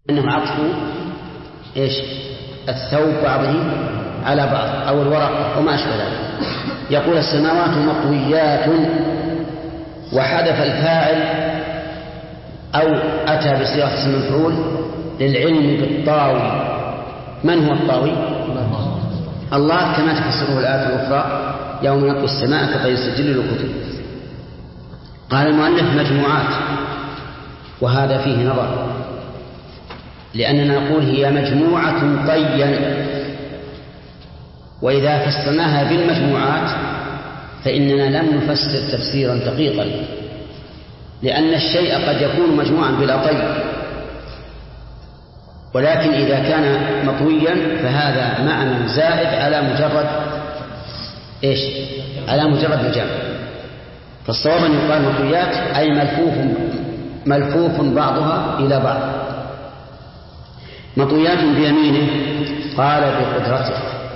أنهم عطفوا إيش الثوب بعضه على بعض أو الورق وما أشبه ذلك. يقول السماوات مطويات، وحذف الفاعل أو أتى بصيغة اسم المفعول للعلم بالطاوي. من هو الطاوي؟ الله، كما تفسره الآية الأخرى يوم نطوي السماء كطي السجل للكتب. قال المؤلف مجموعات، وهذا فيه نظر، لأننا نقول هي مجموعة طيا، وإذا فسرناها بالمجموعات فإننا لم نفسر تفسيرا دقيقا، لأن الشيء قد يكون مجموعا بلا طي، ولكن إذا كان مطويا فهذا معنى زائد على مجرد إيش؟ على مجرد الجمع. فالصواب أن يقال مطويات أي ملفوف بعضها إلى بعض. مطويات بيمينه قال بقدرته،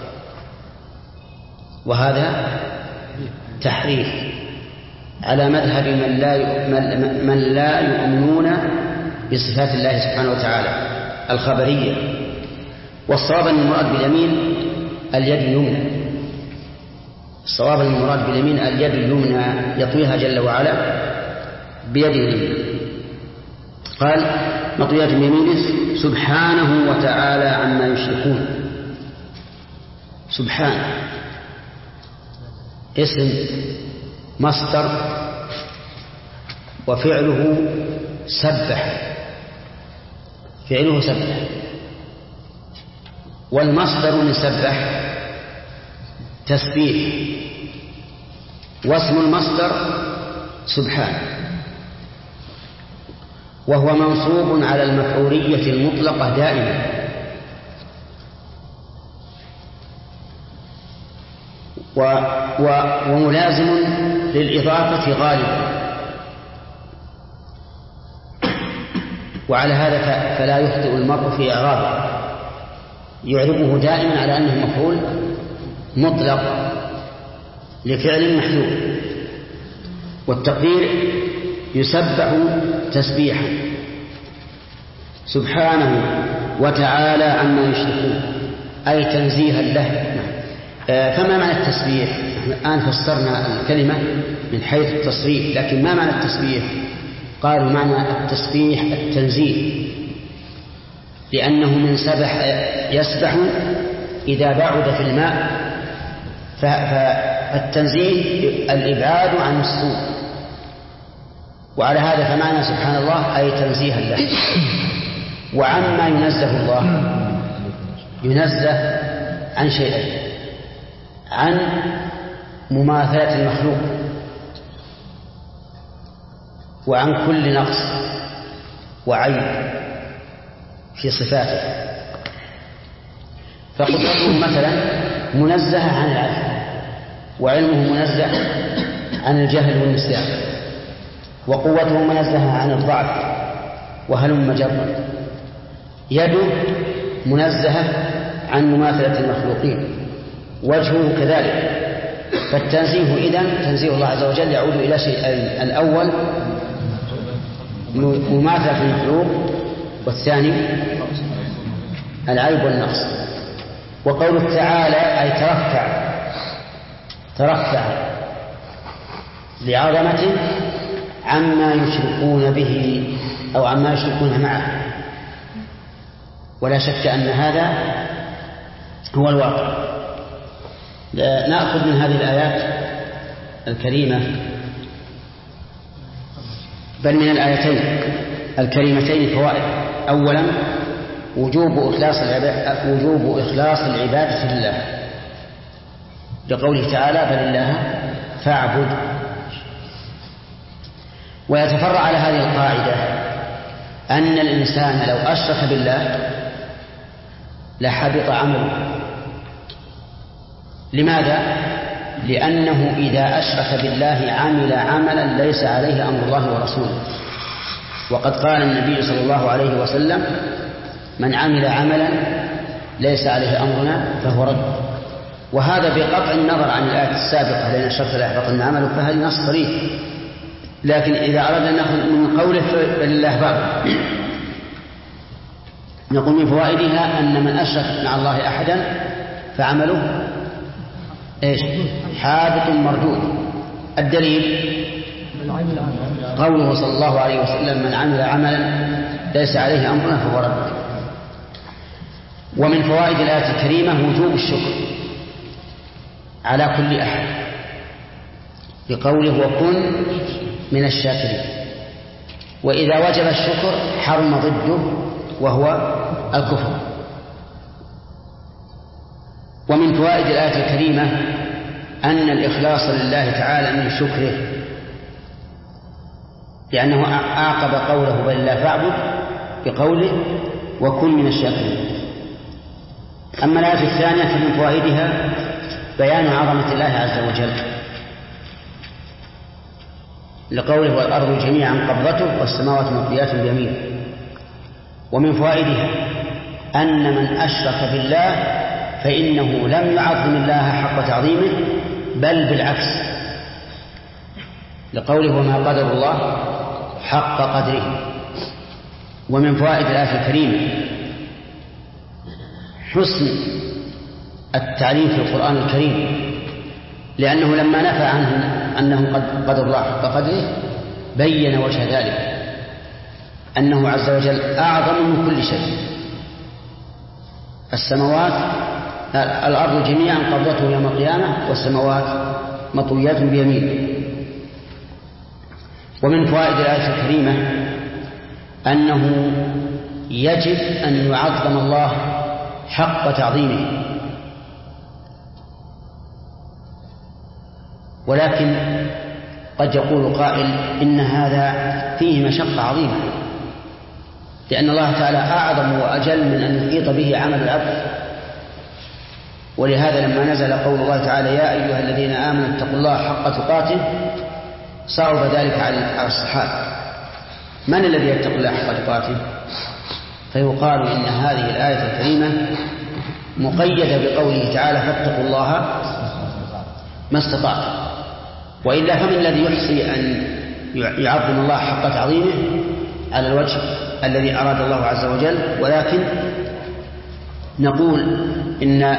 وهذا تحريف على مذهب من لا يؤمنون بصفات الله سبحانه وتعالى الخبرية. والصواب أن المراد باليمين اليد اليمنى، الصواب أن المراد باليمين اليد اليمنى يطويها جل وعلا بيده اليمنى. قال مطويات بيمينه سبحانه وتعالى عما يشركون. سبحان اسم مصدر وفعله سبح، فعله سبح، والمصدر من سبح تسبيح، واسم المصدر سبحان، وهو منصوب على المفعولية المطلقة دائما، وملازم للإضافة غالبا، وعلى هذا فلا يخطئ المرء في إعرابه، يعربه دائما على أنه مفعول مطلق لفعل محذوف. والتقدير يسبح تسبيحا سبحانه وتعالى عما يشركون، أي تنزيها له. فما معنى التسبيح؟ الآن فسرنا الكلمة من حيث التصريف، لكن ما معنى التسبيح؟ قالوا معنى التسبيح التنزيه، لأنه من سبح يسبح إذا بعد في الماء، فالتنزيه الإبعاد عن السوء، وعلى هذا فمعنى سبحان الله أي تنزيها له. وعما ينزه الله، ينزه عن شيئين: عن مماثلة المخلوق، وعن كل نقص وعيب في صفاته. فقدرته مثلا منزهة عن العجز، وعلمه منزه عن الجهل والنسيان، وقوته منزهة عن الضعف وهلم جرا. يده منزهة عن مماثلة المخلوقين، وجهه كذلك. فالتنزيه إذن تنزيه الله عز وجل يعود إلى شيئين: الأول مماثلة المخلوق، والثاني العيب والنقص. وقوله تعالى أي ترفع لعظمته عما يشركون به أو عما يشركون معه، ولا شك أن هذا هو الواقع. نأخذ من هذه الآيات الكريمة، بل من الآيتين الكريمتين فوائد. أولا وجوب إخلاص العبادة لله، لقوله تعالى بل الله فاعبد. ويتفرع على هذه القاعدة أن الإنسان لو أشرك بالله لحبط عمله. لماذا؟ لأنه إذا أشرك بالله عمل عملا ليس عليه أمر الله ورسوله. وقد قال النبي صلى الله عليه وسلم: من عمل عملا ليس عليه أمرنا فهو رد. وهذا بقطع النظر عن الآية السابقة: لأن الشرك لا يحبطن عمله، فهذا نص صريح. لكن إذا أردنا أن نأخذ من قوله فلله باب، نقول من فوائدها أن من أشرك مع الله أحدا فعمله حابط مردود. الدليل قوله صلى الله عليه وسلم: من عمل عملا ليس عليه أمرنا فهو رد. ومن فوائد الآية الكريمة وجوب الشكر على كل أحد بقوله: وكن من الشاكرين. وإذا وجب الشكر حرم ضده وهو الكفر. ومن فوائد الآية الكريمة أن الإخلاص لله تعالى من شكره، لأنه أعقب قوله: بل لا فاعبد بقوله: وكن من الشاكرين. أما الآية الثانية فمن فوائدها بيان عظمة الله عز وجل لقوله: والأرض جميعا قبضته والسماوات مطويات بيمينه. ومن فوائدها أن من أشرك بالله فإنه لم يعظم الله حق تعظيمه، بل بالعكس، لقوله: وما قدر الله حق قدره. ومن فوائد الآية الكريمة حسن التعليم في القرآن الكريم، لأنه لما نفى عنه أنه قدر الله حق قدره بين وجه ذلك، أنه عز وجل أعظم من كل شيء. الأرض جميعا قبضته يوم القيامة والسماوات مطويات بيمينه. ومن فوائد الآية الكريمة أنه يجب أن يعظم الله حق تعظيمه، ولكن قد يقول قائل: إن هذا فيه مشقة عظيمة، لأن الله تعالى أعظم وأجل من أن يحيط به عمل العبد. ولهذا لما نزل قول الله تعالى: يا أيها الذين آمنوا اتقوا الله حق تقاته، صعب ذلك على الصحابة. من الذي يتقي الله حق تقاته؟ فيقال إن هذه الآية الكريمة مقيدة بقوله تعالى: فاتقوا الله ما استطعتم. وإلا فمن الذي يحصي أن يعظم الله حق تعظيمه على الوجه الذي أراد الله عز وجل؟ ولكن نقول إن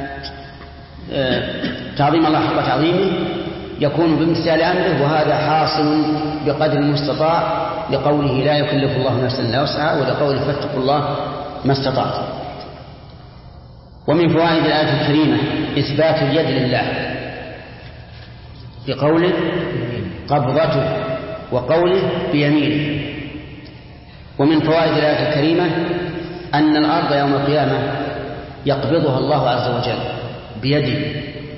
تعظيم الله حق تعظيمه يكون بامتثال أمره، وهذا حاصل بقدر المستطاع، لقوله: لا يكلف الله نفسا إلا وسعها، ولقوله: فاتقوا الله ما استطعتم. ومن فوائد الآية الكريمة إثبات اليد لله بقوله: قبضته، وقوله: بيمينه. ومن فوائد الآية الكريمة أن الأرض يوم القيامة يقبضها الله عز وجل بيده،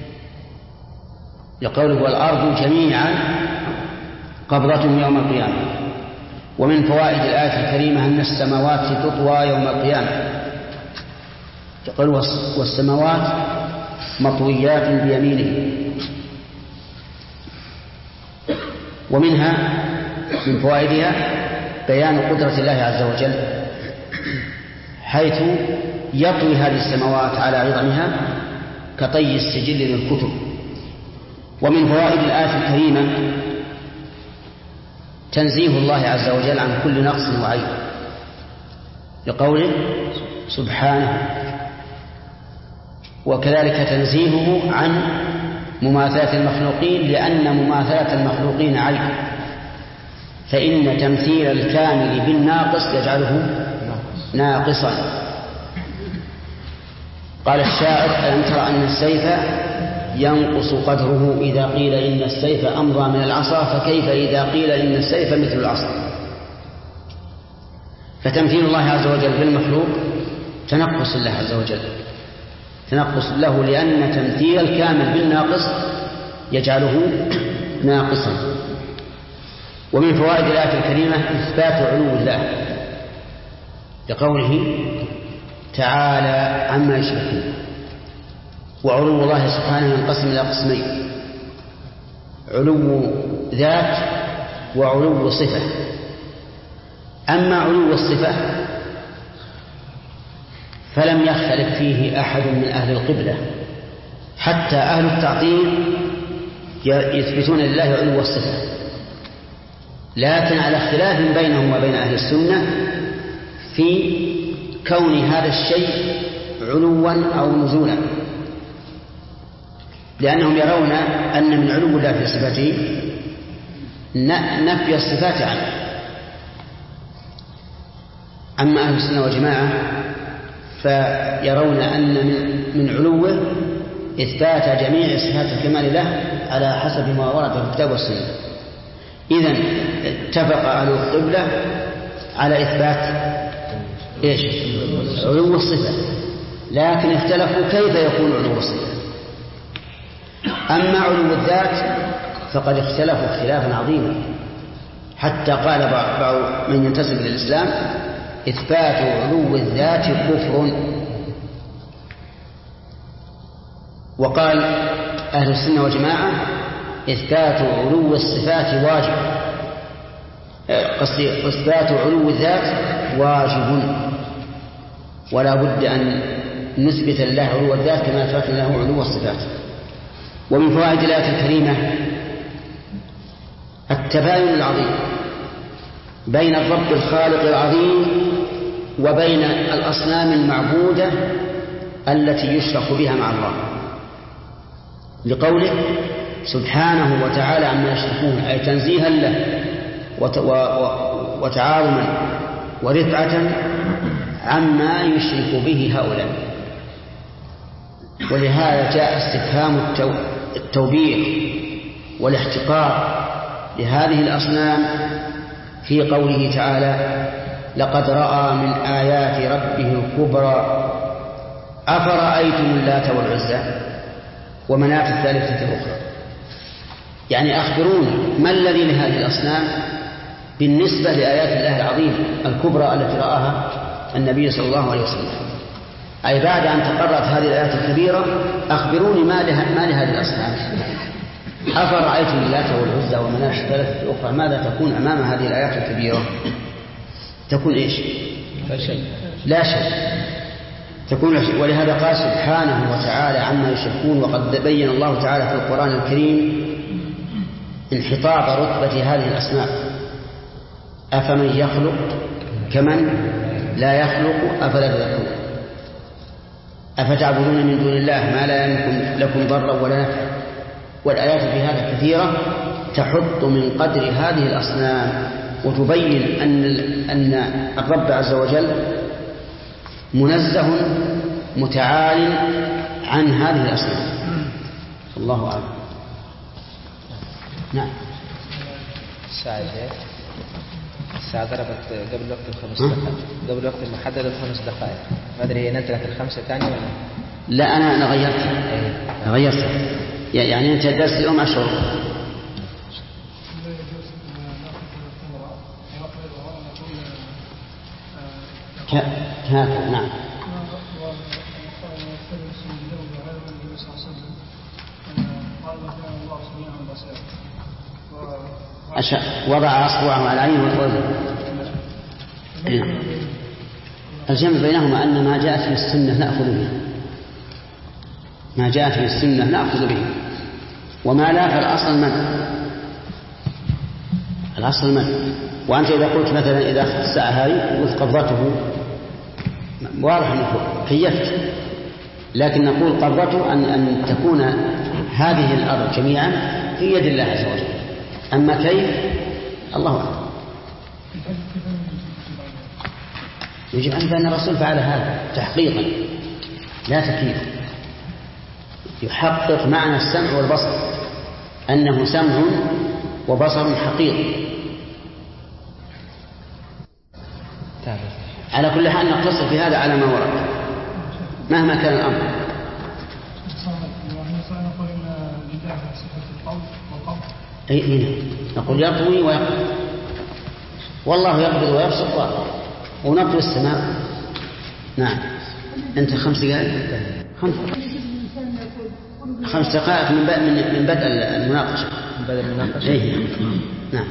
لقوله: والأرض جميعا قبضته يوم القيامة. ومن فوائد الآية الكريمة أن السماوات تطوى يوم القيامة، يقول: والسماوات مطويات بيمينه. ومنها من فوائدها بيان قدرة الله عز وجل، حيث يطوي هذه السماوات على عظمها كطي السجل للكتب. ومن فوائد الآية الكريمة تنزيه الله عز وجل عن كل نقص وعيب، لقوله: سبحانه. وكذلك تنزيهه عن مماثلة المخلوقين، لأن مماثلة المخلوقين عيب، فإن تمثيل الكامل بالناقص يجعله ناقصا. قال الشاعر: ألم تر أن السيف ينقص قدره إذا قيل إن السيف أمضى من العصا، فكيف إذا قيل إن السيف مثل العصا. فتمثيل الله عز وجل بالمخلوق تنقص الله عز وجل، تنقص له، لأن تمثيل الكامل بالناقص يجعله ناقصا. ومن فوائد الآية الكريمة إثبات علو الله، لقوله تعالى عما يشركون. وعلو الله سبحانه ينقسم إلى قسمين: علو ذات وعلو صفة. أما علو الصفة فلم يختلف فيه أحد من أهل القبلة، حتى أهل التعطيل يثبتون لله علو الصفة، لكن على اختلاف بينهم وبين أهل السنة في كون هذا الشيء علوا أو نزولا، لأنهم يرون أن من علو الله في صفاته نفي الصفات عنه. أما أهل السنة والجماعة فيرون أن من علوه إثبات جميع صفات الكمال له على حسب ما ورد في الكتاب والسنة. إذن اتفق أهل القبلة على إثبات علو الصفة، لكن اختلفوا كيف يكون علو الصفة. أما علو الذات فقد اختلفوا اختلافا عظيما، حتى قال بعض من ينتسب للإسلام إثبات علو الذات كفر. وقال أهل السنة والجماعة إثبات علو الصفات واجب، إثبات علو الذات واجب، ولا بد أن نثبت لله علو الذات كما أثبتنا له علو الصفات. ومن فوائد الآية الكريمة التباين العظيم بين الرب الخالق العظيم وبين الأصنام المعبودة التي يشرك بها مع الله، لقوله سبحانه وتعالى عما يشركون، أي تنزيها له وتعاظما ورفعة عما يشرك به هؤلاء. ولهذا جاء استفهام التوبيخ والاحتقار لهذه الأصنام في قوله تعالى لقد رأى من آيات ربه الكبرى أفرأيتم اللات والعزى ومناة الثالثة الأخرى. يعني أخبرونا ما الذي لهذه الأصنام بالنسبة لآيات الله العظيمة الكبرى التي رآها النبي صلى الله عليه وسلم، أي بعد أن تقرأت هذه الآيات الكبيرة أخبروني ما لهذه الأصنام. أفرأيتم اللات والعزى ومناة الثالثة الأخرى، ماذا تكون أمام هذه الآيات الكبيرة؟ تكون إيش؟ لا شيء، تكون لا شيء. ولهذا قال سبحانه وتعالى عما يشركون. وقد بين الله تعالى في القرآن الكريم انحطاط رتبة هذه الأسماء: أفمن يخلق كمن لا يخلق أفلا تذكرون، أفتعبدون من دون الله ما لا يملك لكم ضرا ولا نفعا. والآيات في هذا كثيرة تحط من قدر هذه الأصنام وتبين أن الرب عز وجل منزه متعال عن هذه الأصنام. الله أعلم. نعم. الساعة ضربت قبل وقت الخمس دقائق، قبل وقت المحدد الخمس دقائق، ما أدري هي نزلت الخمسة ثانية ولا لا؟ أنا غيرتها. يعني أنت درس اليوم 10. هكذا. نعم. وضع أصبعه على عينه والأذن. الجمع بينهما أن ما جاءت في السنة نأخذ به، ما جاءت في السنة نأخذ به، وما لا فالأصل المنع، الأصل المنع. وأنت إذا قلت مثلا إذا أخذت الساعة هذه قلت قبضته، واضح أنك كيفت، لكن نقول قبضته أن تكون هذه الأرض جميعا في يد الله عز وجل. أما كيف الله أعلم. يجب أن الرسول فعل هذا تحقيقا لا تكييف، يحقق معنى السمع والبصر أنه سمع وبصر حقيقي. على كل حال نقتصر في هذا على ما ورد مهما كان الأمر. نقول يطوي ويقبض، والله يقبض ويبسط ونطوي السماء. نعم. أنت 5 دقائق 5 دقائق من بدء المناقشة. من بدء المناقشة. نعم.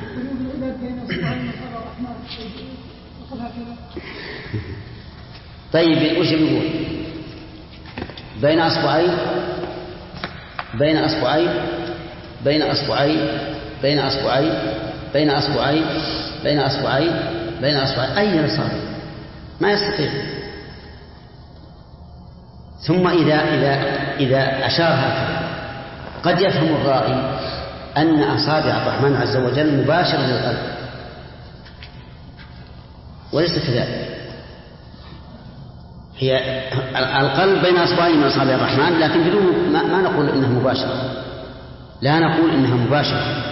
طيب وش بيقول؟ بين أصبعين بين أصبعين بين أصبعين بين أصبعين بين أصبعين بين أصبعين بين أصبعين. أين صار؟ ما يستطيع. ثم إذا أشار هكذا قد يفهم الرائي أن أصابع الرحمن عز وجل مباشرة للقلب، وليس كذلك. هي القلب بين أصبعين من أصابع الرحمن، لكن بدون ما نقول إنها مباشرة، لا نقول إنها مباشرة.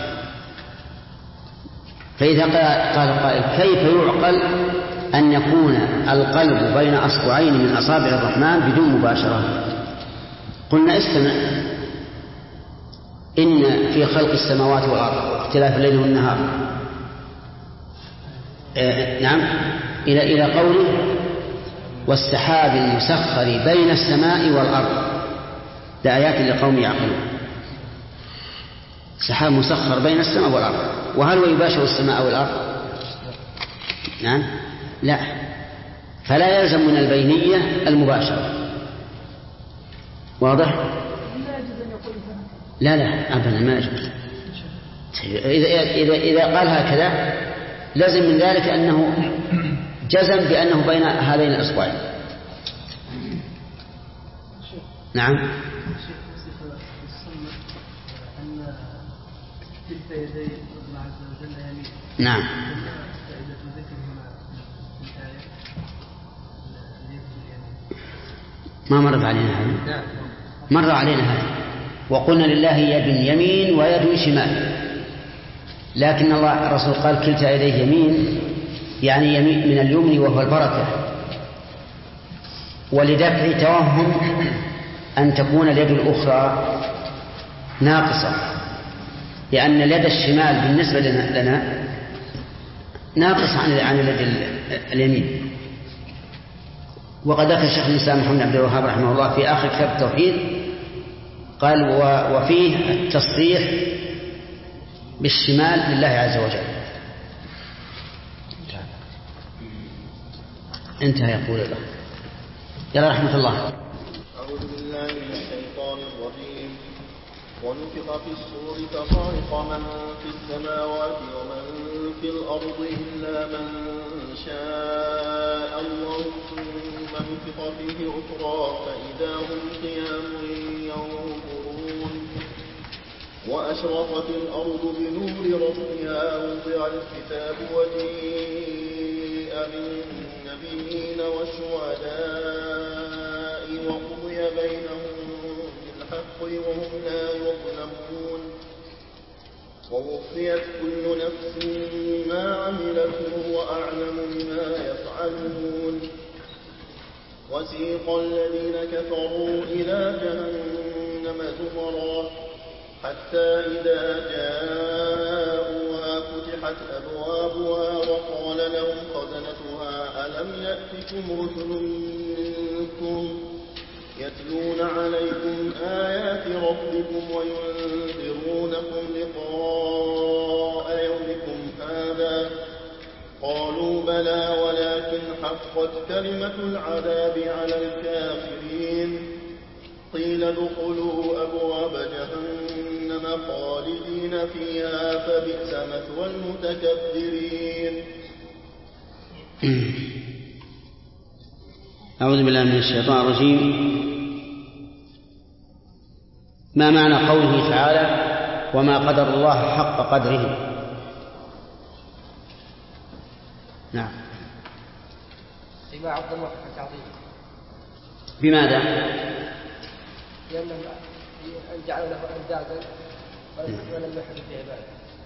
فإذا قال قائل كيف يعقل أن يكون القلب بين أصبعين من أصابع الرحمن بدون مباشرة؟ قلنا استمع، إن في خلق السماوات والأرض واختلاف الليل والنهار، نعم، إلى قوله والسحاب المسخر بين السماء والأرض لآيات لقوم يعقلون. سحاب مسخر بين السماء والأرض، وهل هو يباشر السماء والأرض؟ نعم، لا، فلا يلزم من البينية المباشرة. واضح؟ لا أبدا ما يجوز. إذا قال هكذا لازم من ذلك أنه جزم بأنه بين هذين الأصبعين. نعم. نعم. ما مرت علينا هذا؟ مر علينا هذا، وقلنا لله يد يمين ويد شمال، لكن الله الرسول قال كلتا يديه يمين، يعني يمين من اليمن وهو البركة، ولدفع توهم أن تكون اليد الأخرى ناقصة، لأن اليد الشمال بالنسبة لنا ناقص عن اليد اليمين. وقد ذكر الشيخ الإسلام محمد بن عبد الوهاب رحمه الله في آخر كتاب التوحيد قال وفيه التصريح بالشمال لله عز وجل. انتهى. يقول الله يلا رحمة الله. أعوذ بالله من الشيطان الرجيم. ونفخ في الصور فصعق من في السماوات ومن في الأرض إلا من شاء الله ثم نفخ فيه أخرى فإذا هم قيام ينظرون. وأشرقت الأرض بنور ربها ووضع الكتاب وجيء بالنبيين والشهداء وقضي بينهم بالحق وهم لا يظلمون. ووفيت كل نفس ما عملت وهو أعلم بما يفعلون. وسيق الذين كفروا إلى جهنم زمرا حتى إذا جاءوها فتحت أبوابها وقال لهم خزنتها ألم يأتكم رسل منكم يتلون عليكم آيات ربكم وينذرونكم لقاء يومكم هذا؟ قالوا بلى ولكن حقت كلمة العذاب على الكافرين. قيل ادخلوا أبواب جهنم خالدين فيها فبئس مثوى المتكبرين. أعوذ بالله من الشيطان الرجيم. ما معنى قوله تعالى وما قدر الله حق قدره؟ نعم. اتباع عبد الله حق تعظيم. بماذا؟ لأنه جعل له أندادا ولم يحدث في عباده.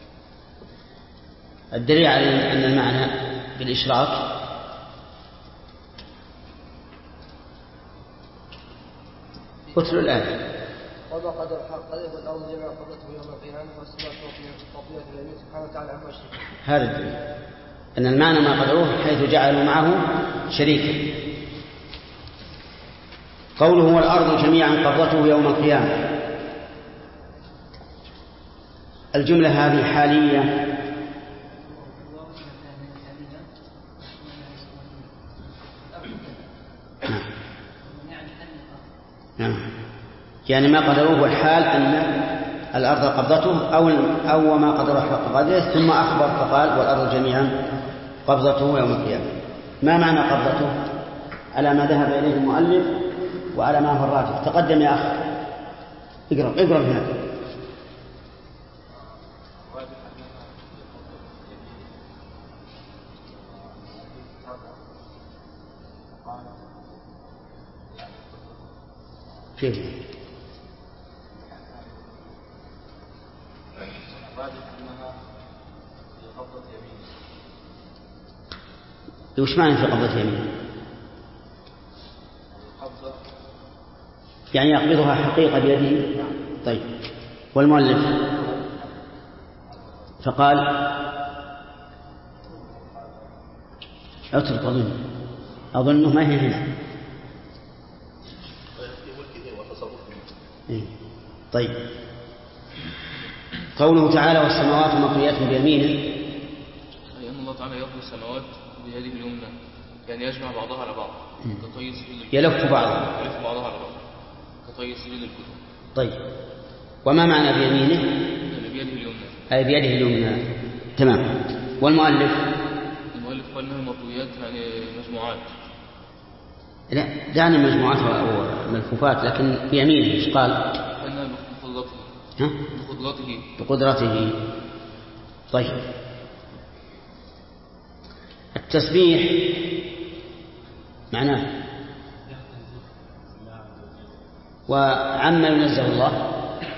الدليل على أن المعنى بالإشراك اتلوا الآية. وما قدر حق قدره والأرض جميعا قبضته يوم القيامة والسماء فوقية اليمين سبحانه وتعالى عما يشركون. هذا الدليل أن المعنى ما قدروه حيث جعلوا معه شريكا. قوله والأرض جميعا قبضته يوم القيامة، الجملة هذه حالية يعني ما قدروه الحال أن الأرض قبضته أو ما قدره حق قدره، ثم أخبر فقال والأرض جميعا قبضته يوم القيامة. ما معنى قبضته على ما ذهب إليه المؤلف وعلى ما هو الراجح. تقدم يا أخ، اقرأ هنا. كيف؟ وش معنى في قبضة يمين؟ يعني يقبضها حقيقة بيده. طيب، والمؤلف فقال اترك، أظنه ما هي هنا. طيب، قوله تعالى والسماوات مطويات بيمينه، أي أن الله تعالى يطوي السماوات بيده اليمنى، يعني يجمع بعضها على بعض كطي سبيل الكتب، يلف بعضها على بعض كطي سبيل الكتب. طيب، وما معنى بيمينه؟ بيده اليمنى، أي بيده اليمنى. تمام. والمؤلف قال انها مطويات يعني مجموعات. لا، دعني مجموعات أو ملفوفات، لكن بيمينه ايش قال؟ انها بقدرته. طيب، التسبيح معناه وعما ينزه الله.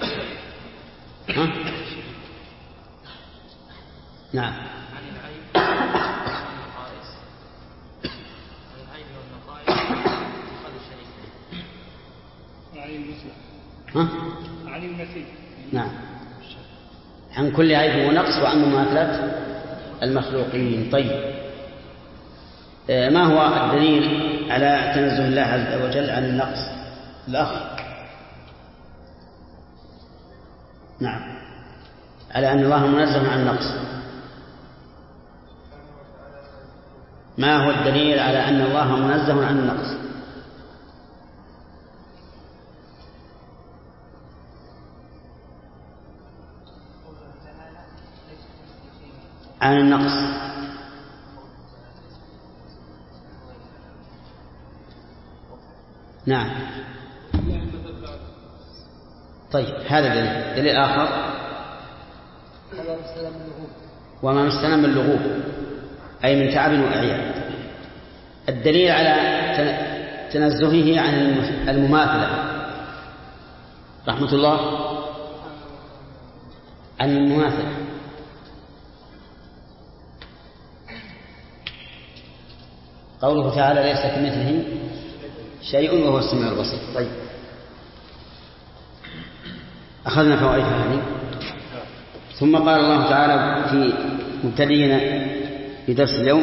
نعم. عن العيب والنقائص، عن العيب والنقائص اتخاذ الشريك. عن المثيل. نعم، عن كل عيب ونقص وعن مماثلة المخلوقين. طيب، ما هو الدليل على تنزه الله عز وجل عن النقص؟ الأخ. نعم، على أن الله منزه عن النقص. ما هو الدليل على أن الله منزه عن النقص؟ عن النقص. نعم. طيب، هذا دليل آخر. وما مستلم من لغوب، أي من تعب وإعياء. الدليل على تنزهه عن المماثلة رحمة الله، عن المماثلة. قوله تعالى ليس كمثله شيء وهو السميع البصير. طيب، أخذنا فوائدها هذه. ثم قال الله تعالى في مبتدئنا في درس اليوم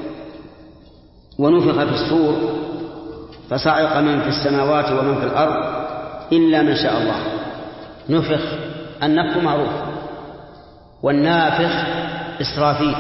ونفخ في الصور فصعق من في السماوات ومن في الأرض إلا من شاء الله. نفخ، النفخ معروف، والنافخ إسرافيل،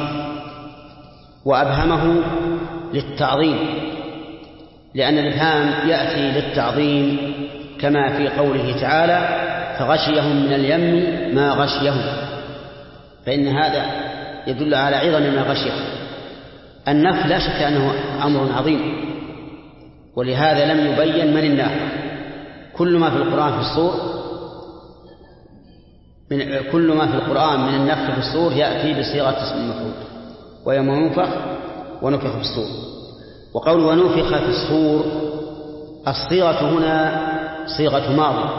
وأبهمه للتعظيم، لأن الإبهام يأتي للتعظيم كما في قوله تعالى فغشيهم من اليم ما غشيهم، فإن هذا يدل على عظم ما غشيهم. النفخ لا شك أنه أمر عظيم، ولهذا لم يبين من النافخ. كل ما في القرآن من النفخ في الصور يأتي بصيغة اسم المفعول، ويوم ينفخ ونفخ في الصور. وقول ونفخ في الصور، الصيغة هنا صيغة ماضي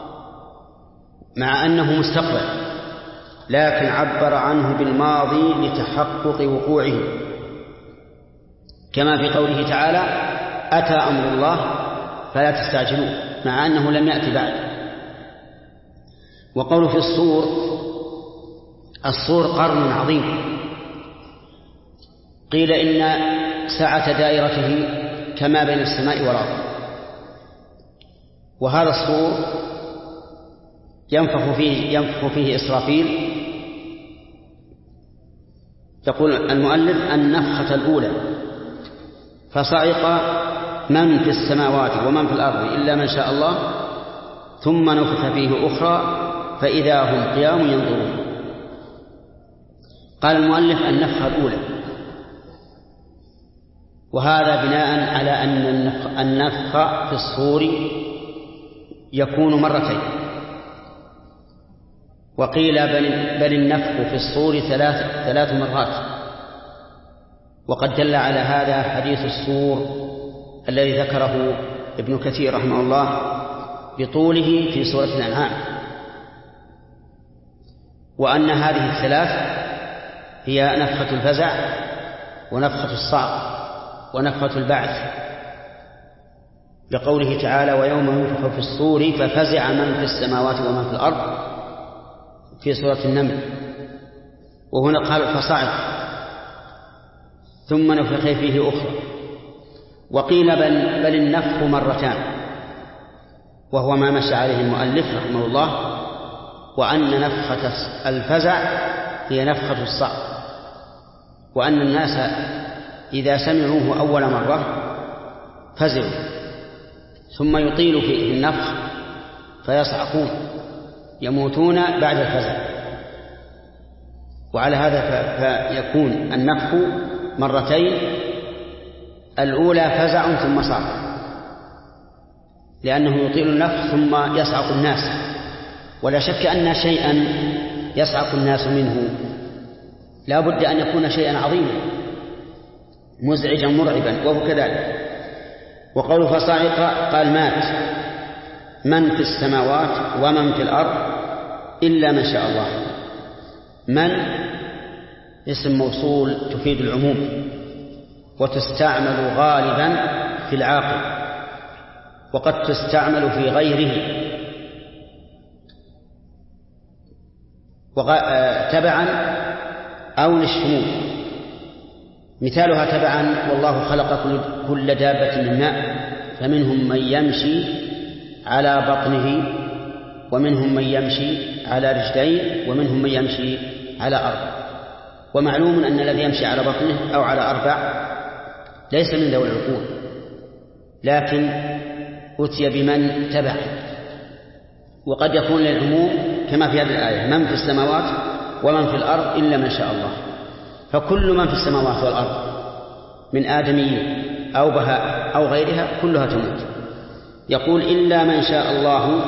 مع أنه مستقبل، لكن عبر عنه بالماضي لتحقق وقوعه، كما في قوله تعالى أتى أمر الله فلا تستعجلوه، مع أنه لم يأتي بعد. وقول في الصور قرن عظيم، قيل إن سعة دائرته كما بين السماء والأرض. وهذا الصور ينفخ فيه إسرافيل. يقول المؤلف النفخة الأولى فصعق من في السماوات ومن في الأرض إلا من شاء الله، ثم نفخ فيه أخرى فإذا هم قيام ينظرون. قال المؤلف النفخة الأولى، وهذا بناء على أن النفخ في الصور يكون مرتين، وقيل بل النفخ في الصور 3 مرات. وقد دل على هذا حديث الصور الذي ذكره ابن كثير رحمه الله بطوله في سورة الأنعام، وأن هذه 3 هي نفخة الفزع ونفخة الصعق ونفخة البعث، لقوله تعالى ويوم ينفخ في الصور ففزع من في السماوات ومن في الأرض في سورة النمل. وهنا قال فصعق ثم نفخ فيه أخرى. وقيل بل النفخ مرتان، وهو ما مشى عليه المؤلف رحمه الله، وأن نفخة الفزع هي نفخة الصعق، وأن الناس إذا سمعوه أول مرة فزعوا، ثم يطيل فيه النفخ فيصعقون يموتون بعد الفزع. وعلى هذا فيكون النفخ مرتين، الأولى فزع ثم صعق، لأنه يطيل النفخ ثم يصعق الناس، ولا شك أن شيئا يصعق الناس منه لا بد أن يكون شيئا عظيما مزعجا مرعبا، وهو كذلك. وقوله فصعق قال مات من في السماوات ومن في الأرض إلا من شاء الله. من اسم موصول تفيد العموم، وتستعمل غالبا في العاقل، وقد تستعمل في غيره تبعا أو للشمول. مثالها تبعا والله خلق كل دابة من ماء فمنهم من يمشي على بطنه ومنهم من يمشي على رجلين ومنهم من يمشي على 4. ومعلوم أن الذي يمشي على بطنه أو على 4 ليس من ذوي العقول، لكن أتي بمن تبع. وقد يكون للعموم كما في هذه الآية من في السماوات ومن في الأرض إلا من شاء الله، فكل من في السماوات والأرض من آدميين أو بهاء أو غيرها كلها تموت. يقول إلا من شاء الله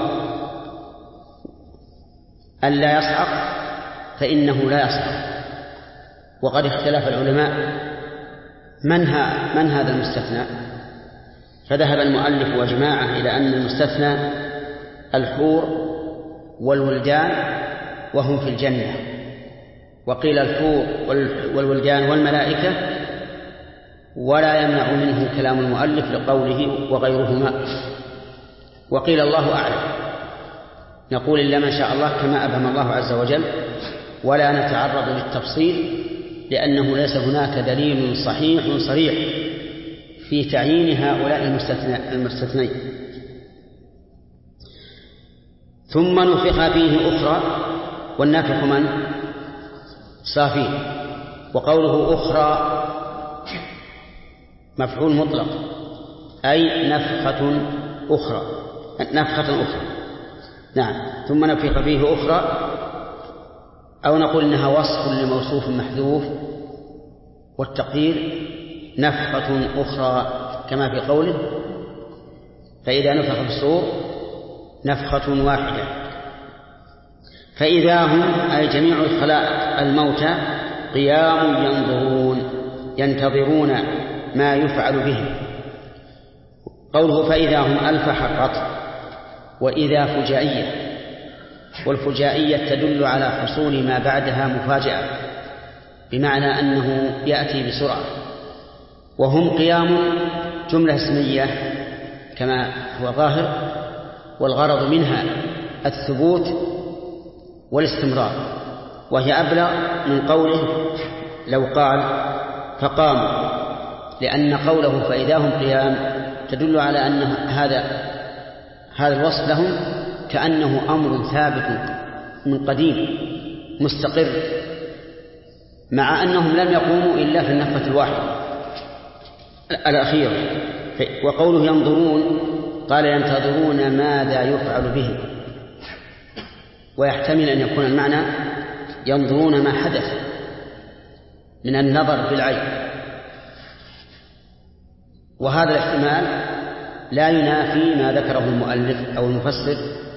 أن لا يصعق فإنه لا يصعق. وقد اختلف العلماء من هذا المستثنى، فذهب المؤلف وجماعة إلى أن المستثنى الحور والولدان وهم في الجنة، وقيل الحور والولدان والملائكة، ولا يمنع منه كلام المؤلف لقوله وغيرهما. وقيل الله أعلم، نقول إلا ما شاء الله كما أبهم الله عز وجل، ولا نتعرض للتفصيل لأنه ليس هناك دليل صحيح صريح في تعيين هؤلاء المستثنين. ثم نفخ فيه أخرى، والنافخ من؟ صافين. وقوله أخرى مفعول مطلق، أي نفخة أخرى. نعم. ثم نفخ فيه أخرى، أو نقول إنها وصف لموصوف محذوف، والتقدير نفخة أخرى كما في قوله فإذا نفخ في الصور نفخة واحدة. فإذا هم أي جميع الخلائق الموتى قيام ينتظرون ما يفعل بهم. قوله فإذا هم ألف حقط، وإذا فجائية، والفجائية تدل على حصول ما بعدها مفاجأة، بمعنى أنه يأتي بسرعة. وهم قيام جملة اسمية كما هو ظاهر، والغرض منها الثبوت والاستمرار، وهي أبلغ من قوله لو قال فقاموا، لأن قوله فإذا هم قيام تدل على أن هذا الوصف لهم كأنه أمر ثابت من قديم مستقر، مع أنهم لم يقوموا إلا في النفخة الواحدة الأخيرة. وقوله ينظرون قال ينتظرون ماذا يفعل بهم، ويحتمل أن يكون المعنى ينظرون ما حدث من النظر بالعين. وهذا الاحتمال لا ينافي ما ذكره المؤلف أو المفسر،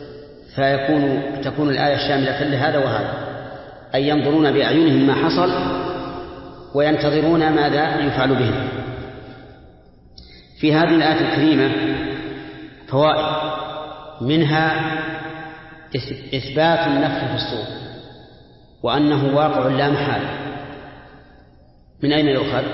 تكون الآية شاملة لهذا وهذا، أي ينظرون بأعينهم ما حصل وينتظرون ماذا يفعل بهم. في هذه الآية الكريمة فوائد، منها إثبات النفخ في الصور وأنه واقع لا محالة. من أين يؤخذ؟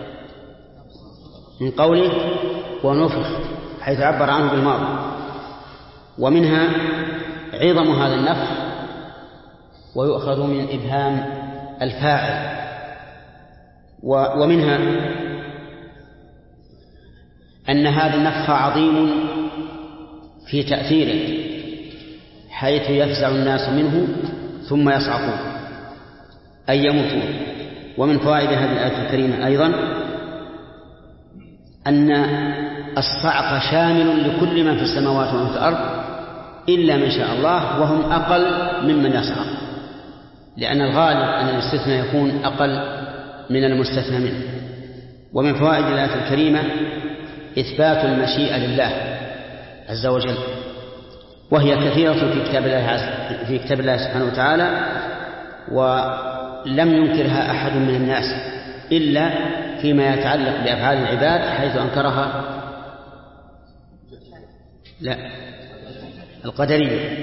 من قوله ونفخ، حيث عبر عنه بالماضي. ومنها عظم هذا النفخ، ويؤخذ من إبهام الفاعل. ومنها أن هذا النفخ عظيم في تأثيره، حيث يفزع الناس منه ثم يصعقون أي يموتون. ومن فوائد هذه الآية الكريمة أيضا أن الصعق شامل لكل من في السماوات ومن في الأرض إلا من شاء الله، وهم أقل ممن يصعق، لأن الغالب أن الاستثناء يكون أقل من المستثنى منه. ومن فوائد الآية الكريمة إثبات المشيئة لله عز وجل، وهي كثيرة في كتاب الله سبحانه وتعالى، ولم ينكرها أحد من الناس إلا فيما يتعلق بأفعال العباد، حيث أنكرها القدرية.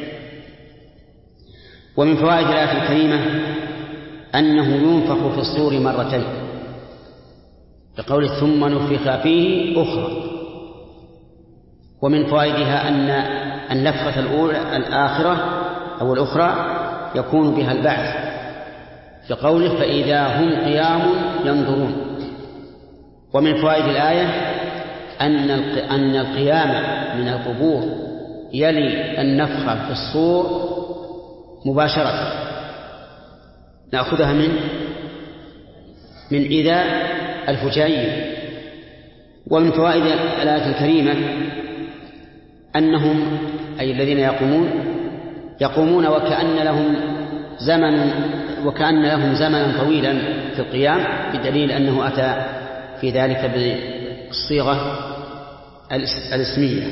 ومن فوائد الآية الكريمة أنه ينفخ في الصور مرتين، بقول ثم نفخ فيه أخرى. ومن فوائدها أن النفخة الآخرة أو الأخرى يكون بها البعث، في قوله فإذا هم قيام ينظرون. ومن فوائد الآية أن القيام من القبور يلي النفخ في الصور مباشرة، نأخذها من إذا الفجائية. ومن فوائد الآية الكريمة أنهم أي الذين يقومون وكأن لهم زمنا طويلا في القيام، بدليل أنه أتى في ذلك بالصيغة الاسمية.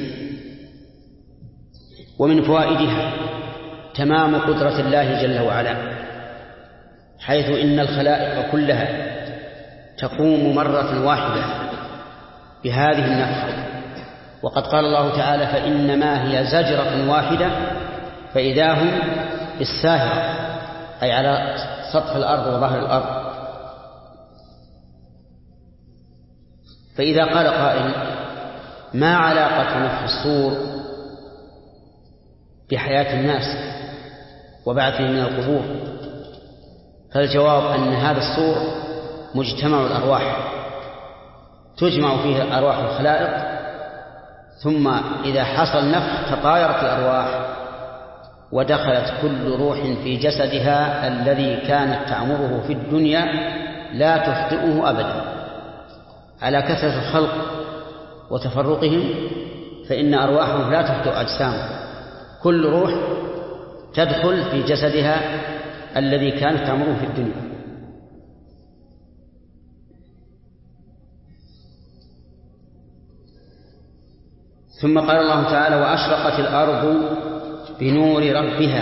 ومن فوائدها تمام قدرة الله جل وعلا، حيث إن الخلائق كلها تقوم مرة واحدة بهذه النفخة، وقد قال الله تعالى فإنما هي زجرة واحدة فإذا هم بالساهرة، أي على سطح الأرض وظهر الأرض. فإذا قال قائل ما علاقة نفخ الصور بحياة الناس وبعثهم من القبور؟ فالجواب أن هذا الصور مجتمع الأرواح، تجمع فيه أرواح الخلائق، ثم إذا حصل نفخ تطايرت الأرواح ودخلت كل روح في جسدها الذي كانت تعمره في الدنيا لا تخطئه أبدا. على كثرة الخلق وتفرقهم فإن أرواحهم لا تخطئ أجسامهم، كل روح تدخل في جسدها الذي كانت تعمره في الدنيا. ثم قال الله تعالى وأشرقت الأرض بنور ربها.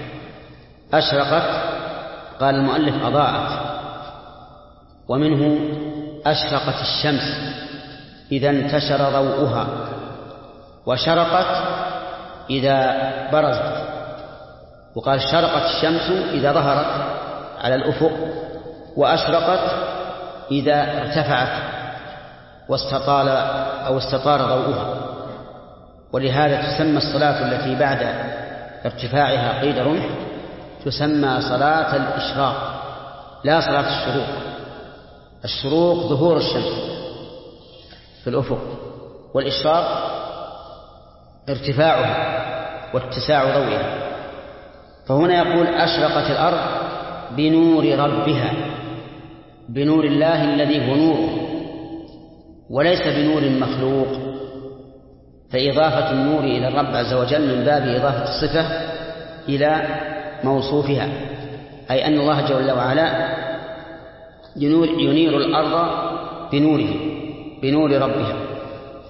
أشرقت قال المؤلف أضاءت، ومنه أشرقت الشمس إذا انتشر ضوءها، وشرقت إذا برزت، وقال شرقت الشمس إذا ظهرت على الأفق، وأشرقت إذا ارتفعت واستطال أو استطار ضوءها. ولهذا تسمى الصلاة التي بعد ارتفاعها قيد رمح تسمى صلاة الإشراق لا صلاة الشروق. الشروق ظهور الشمس في الأفق، والإشراق ارتفاعها واتساع ضوئها. فهنا يقول أشرقت الأرض بنور ربها، بنور الله الذي هو نوره وليس بنور مخلوق. فإضافة النور إلى الرب عز وجل من باب إضافة الصفة إلى موصوفها، أي أن الله جل وعلا ينير الأرض بنوره، بنور ربها.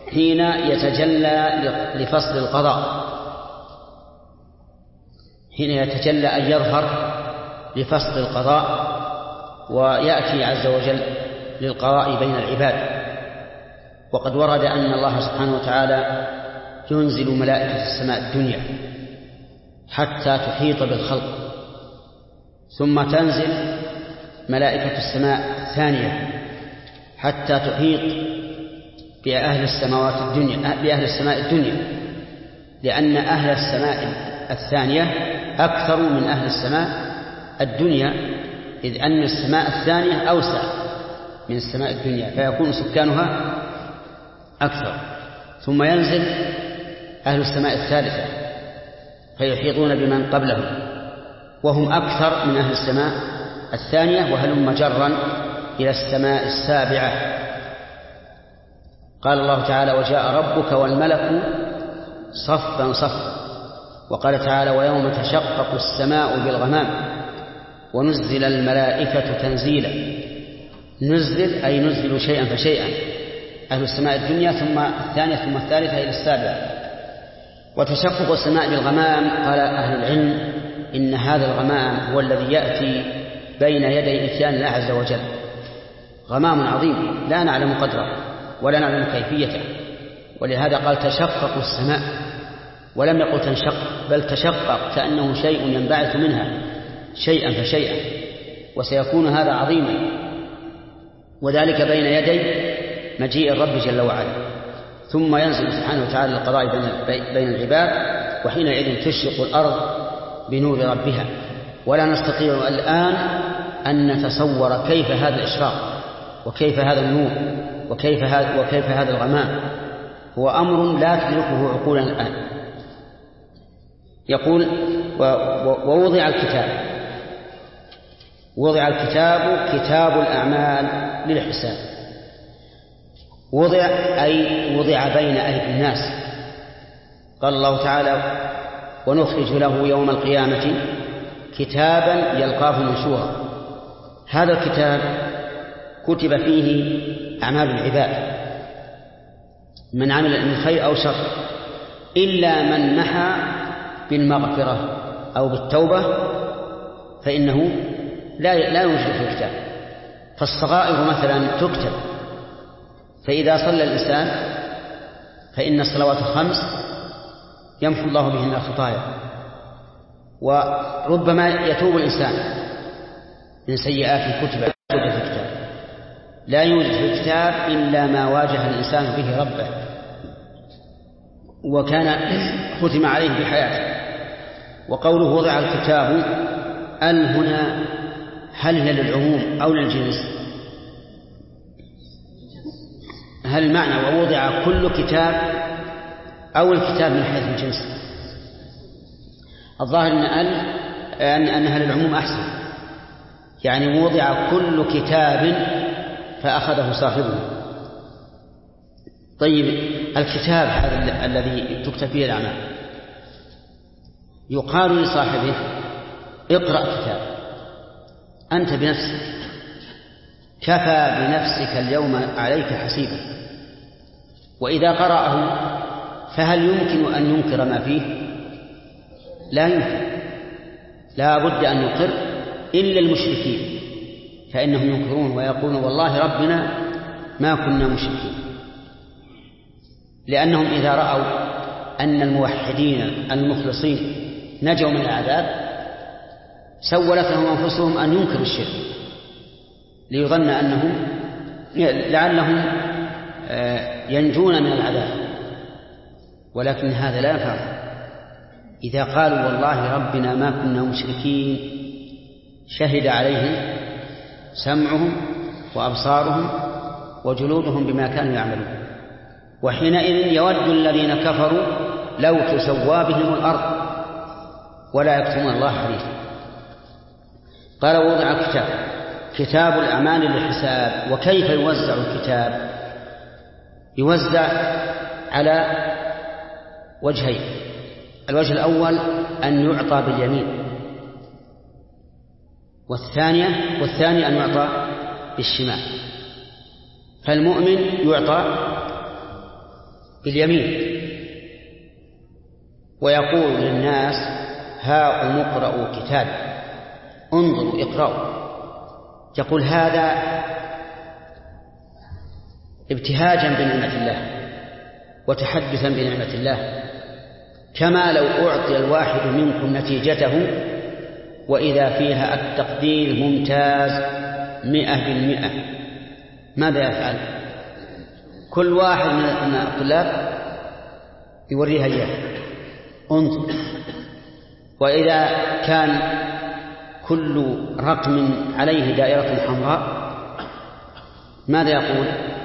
حين يتجلى لفصل القضاء، حين يتجلى أن يظهر لفصل القضاء ويأتي عز وجل للقضاء بين العباد. وقد ورد أن الله سبحانه وتعالى ينزل ملائكة السماء الدنيا حتى تحيط بالخلق، ثم تنزل ملائكة السماء الثانية حتى تحيط بأهل السماء الدنيا، لأن أهل السماء الثانية أكثر من أهل السماء الدنيا، إذ أن السماء الثانية أوسع من السماء الدنيا فيكون سكانها أكثر. ثم ينزل أهل السماء الثالثة فيحيطون بمن قبلهم وهم أكثر من أهل السماء الثانية، وهلم جرا إلى السماء السابعة. قال الله تعالى: وجاء ربك والملك صفا صفا. وقال تعالى: ويوم تشقق السماء بالغمام ونزل الملائكة تنزيلا. نزل أي نزل شيئا فشيئا، أهل السماء الدنيا ثم الثانية ثم الثالثة إلى السابعة. وتشقق السماء بالغمام، قال أهل العلم إن هذا الغمام هو الذي يأتي بين يدي إتيان الله عز وجل، غمام عظيم لا نعلم قدره ولا نعلم كيفيته، ولهذا قال تشقق السماء ولم يقل تنشق، بل تشقق كأنه شيء ينبعث منها شيئا فشيئا، وسيكون هذا عظيما، وذلك بين يدي مجيء الرب جل وعلا. ثم ينزل سبحانه وتعالى القضاء بين العباد، وحينئذ تشرق الأرض بنور ربها. ولا نستطيع الآن أن نتصور كيف هذا الإشراق وكيف هذا النور وكيف هذا الغمام، هو أمر لا تدركه عقولنا الآن. يقول: ووضع الكتاب كتاب الأعمال للحساب. وضع أي وضع بين أيدي الناس. قال الله تعالى: ونخرج له يوم القيامة كتابا يلقاه منشورا. هذا الكتاب كتب فيه أعمال العباد، من عمل من خير أو شر، إلا من محى بالمغفرة أو بالتوبة فإنه لا يوجد في الكتاب. فالصغائر مثلا تكتب، فإذا صلى الإنسان فإن الصلوات الخمس يمحو الله بهن الخطايا. وربما يتوب الإنسان من سيئات كتب في الكتاب، لا يوجد في الكتاب إلا ما واجه الإنسان به ربه وكان ختم عليه بحياته. وقوله وضع الكتاب، هنا هل هي للعموم أو للجنس؟ هل المعنى ووضع كل كتاب أو الكتاب من حيث الجنس؟ الظاهر أنها للعموم أحسن، يعني وضع كل كتاب فأخذه صاحبه. طيب الكتاب هذا الذي تكتب فيه الأعمال يقال لصاحبه: اقرأ كتاب أنت بنفسك، كفى بنفسك اليوم عليك حسيبا. وإذا قرأه فهل يمكن أن ينكر ما فيه؟ لا يمكن، لا بد أن يقر، إلا المشركين فإنهم ينكرون ويقولون والله ربنا ما كنا مشركين، لأنهم إذا رأوا أن الموحدين المخلصين نجوا من العذاب سولت لهم أنفسهم أن ينكروا الشرك ليظن أنهم لعلهم ينجون من العذاب، ولكن هذا لا ينفع. إذا قالوا والله ربنا ما كنا مشركين شهد عليهم سمعهم وأبصارهم وجلودهم بما كانوا يعملون، وحينئذ يود الذين كفروا لو تسوى بهم الأرض ولا يكتمون الله حديثا. قال: ووضع الكتاب كتاب الأعمال للحساب. وكيف يوزع الكتاب؟ يوزع على وجهين: الوجه الأول أن يعطى باليمين، والثاني أن يعطى بالشمال. فالمؤمن يعطى باليمين ويقول للناس هاؤم اقرأوا كتاب، انظروا اقرأوا. يقول هذا ابتهاجا بنعمة الله وتحدثا بنعمة الله، كما لو أعطي الواحد منكم نتيجته وإذا فيها التقدير ممتاز 100%، ماذا يفعل؟ كل واحد من الطلاب يوريها إياه، انظر. وإذا كان كل رقم عليه دائرة حمراء ماذا يقول؟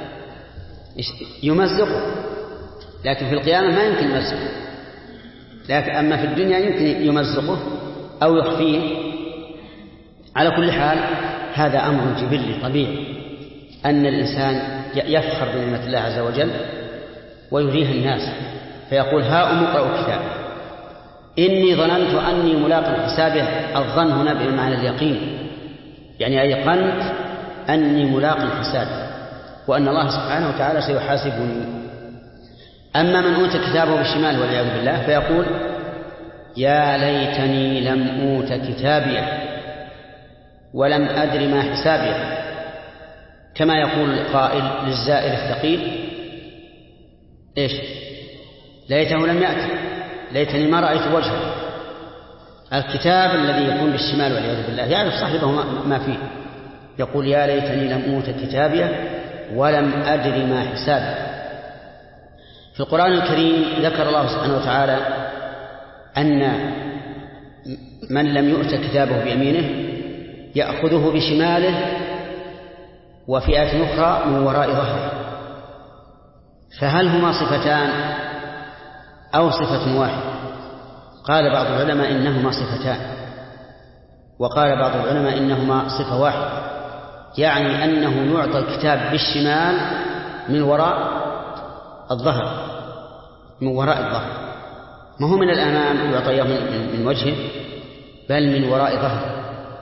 يمزقه، لكن في القيامة ما يمكن يمزقه، لكن أما في الدنيا يمكن يمزقه أو يخفيه. على كل حال هذا أمر جبلي طبيعي، أن الإنسان يفخر بنعمة الله عز وجل ويريها الناس، فيقول هاؤم اقرأوا كتاب إني ظننت أني ملاق حسابه. الظن هنا بمعنى اليقين، يعني أيقنت أني ملاق حسابه وأن الله سبحانه وتعالى سيحاسبني. أما من أوتى كتابه بالشمال والعياذ بالله فيقول يا ليتني لم أوت كتابيه ولم أدر ما حسابيه، كما يقول القائل للزائر الثقيل إيش؟ ليته لم يأتي، ليتني ما رأيت وجهه. الكتاب الذي يكون بالشمال والعياذ بالله يعرف صاحبه ما فيه، يقول يا ليتني لم أوت كتابيه ولم أدر ما حسابه. في القرآن الكريم ذكر الله سبحانه وتعالى أن من لم يؤت كتابه بيمينه يأخذه بشماله، وفي آية أخرى من وراء ظهره. فهل هما صفتان أو صفة واحدة؟ قال بعض العلماء إنهما صفتان، وقال بعض العلماء إنهما صفة واحدة، يعني أنه يعطى الكتاب بالشمال من وراء الظهر، من وراء الظهر، ما هو من الأمام يعطيه من وجهه، بل من وراء ظهره.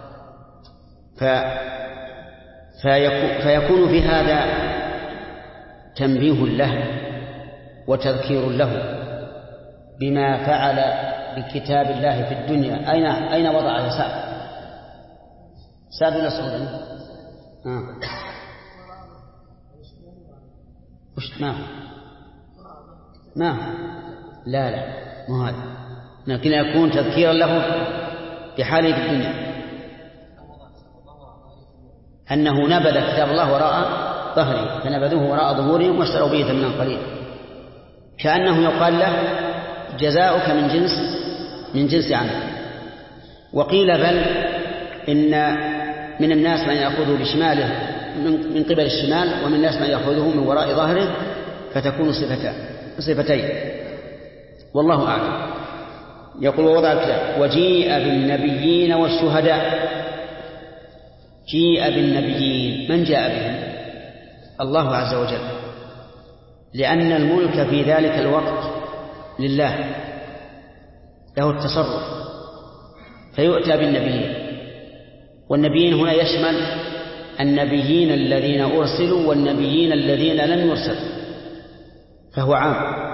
فيكون في هذا تنبيه له وتذكير له بما فعل بكتاب الله في الدنيا. أين وضعه سعد ولا سعود؟ ما لا مو هذا، لكن يكون تذكيرا له بحاله في الدنيا، أنه نبذ كتاب الله وراء ظهره فنبذوه وراء ظهورهم واشتروا به ثمنا قليلا، كأنه يقال له جزاؤك من جنس عمل. وقيل بل إن من الناس من يأخذه بشماله من قبل الشمال، ومن الناس من يأخذه من وراء ظهره، فتكون صفتين، والله أعلم. يقول ووضع الكتاب وجيء بالنبيين والشهداء. جيء بالنبيين، من جاء بهم؟ الله عز وجل، لأن الملك في ذلك الوقت لله، له التصرف، فيؤتى بالنبيين. والنبيين هنا يشمل النبيين الذين أرسلوا والنبيين الذين لم يرسلوا، فهو عام.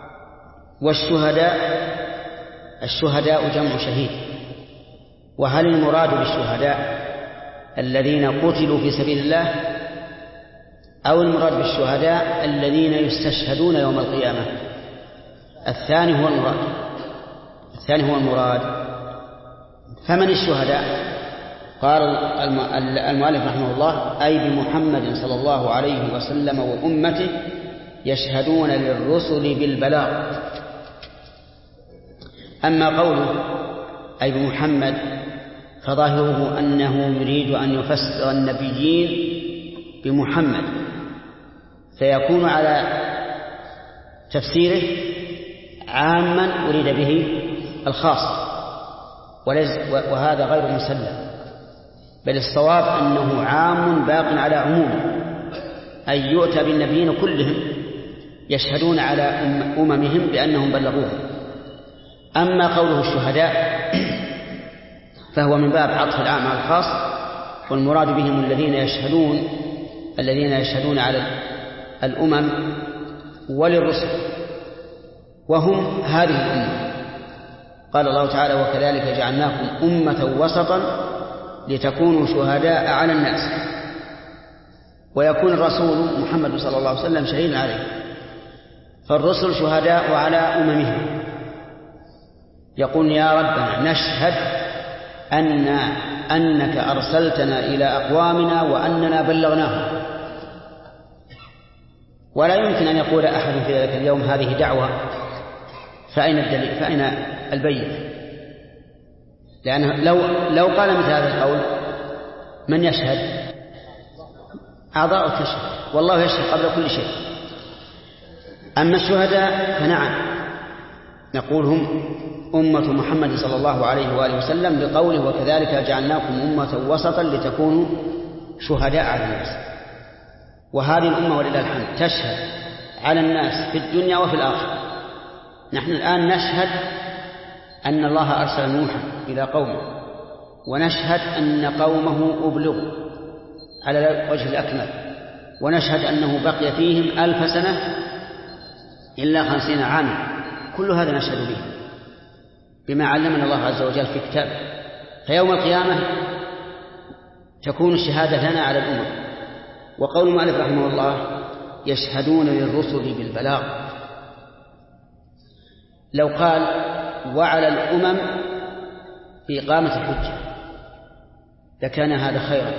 الشهداء جمع شهيد. وهل المراد بالشهداء الذين قتلوا في سبيل الله، أو المراد بالشهداء الذين يستشهدون يوم القيامة؟ الثاني هو المراد. فمن الشهداء؟ قال المؤلف رحمه الله أي بمحمد صلى الله عليه وسلم وأمته يشهدون للرسل بالبلاغ. أما قوله أي بمحمد فظاهره أنه يريد أن يفسر النبيين بمحمد، فيكون على تفسيره عاما أريد به الخاص، وهذا غير مسلم، بل الصواب أنه عام باق على عمومه، أي يؤتى بالنبيين كلهم يشهدون على أممهم بأنهم بلغوهم. أما قوله الشهداء فهو من باب عطف العام على الخاص، والمراد بهم الذين يشهدون على الأمم وللرسل وهم هذه الأمة. قال الله تعالى وكذلك جعلناكم أمة وسطا لتكونوا شهداء على الناس ويكون الرسول محمد صلى الله عليه وسلم شهيدا عليه. فالرسل شهداء على أممهم، يقول يا ربنا نشهد أنك أرسلتنا إلى أقوامنا وأننا بلغناهم. ولا يمكن أن يقول أحد في ذلك اليوم هذه دعوة، فأين الدليل؟ فأين البينة؟ لأنه لو قال مثل هذا القول من يشهد؟ أعضاء تشهد، والله يشهد قبل كل شيء. أما الشهداء فنعم نقول هم أمة محمد صلى الله عليه وآله وسلم بقوله وكذلك جعلناكم أمة وسطا لتكونوا شهداء على الناس. وهذه الأمة ولله الحمد تشهد على الناس في الدنيا وفي الآخرة. نحن الآن نشهد أن الله أرسل نوحا إلى قومه، ونشهد أن قومه أبلغوا على وجه الأكمل، ونشهد أنه بقي فيهم 1000 سنة إلا 50 عاما. كل هذا نشهد به بما علمنا الله عز وجل في كتابه. فيوم القيامة تكون الشهادة لنا على الأمم. وقول المؤلف رحمه الله يشهدون للرسل بالبلاغ، لو قال وعلى الأمم بإقامة الحجة لكان هذا خيرا.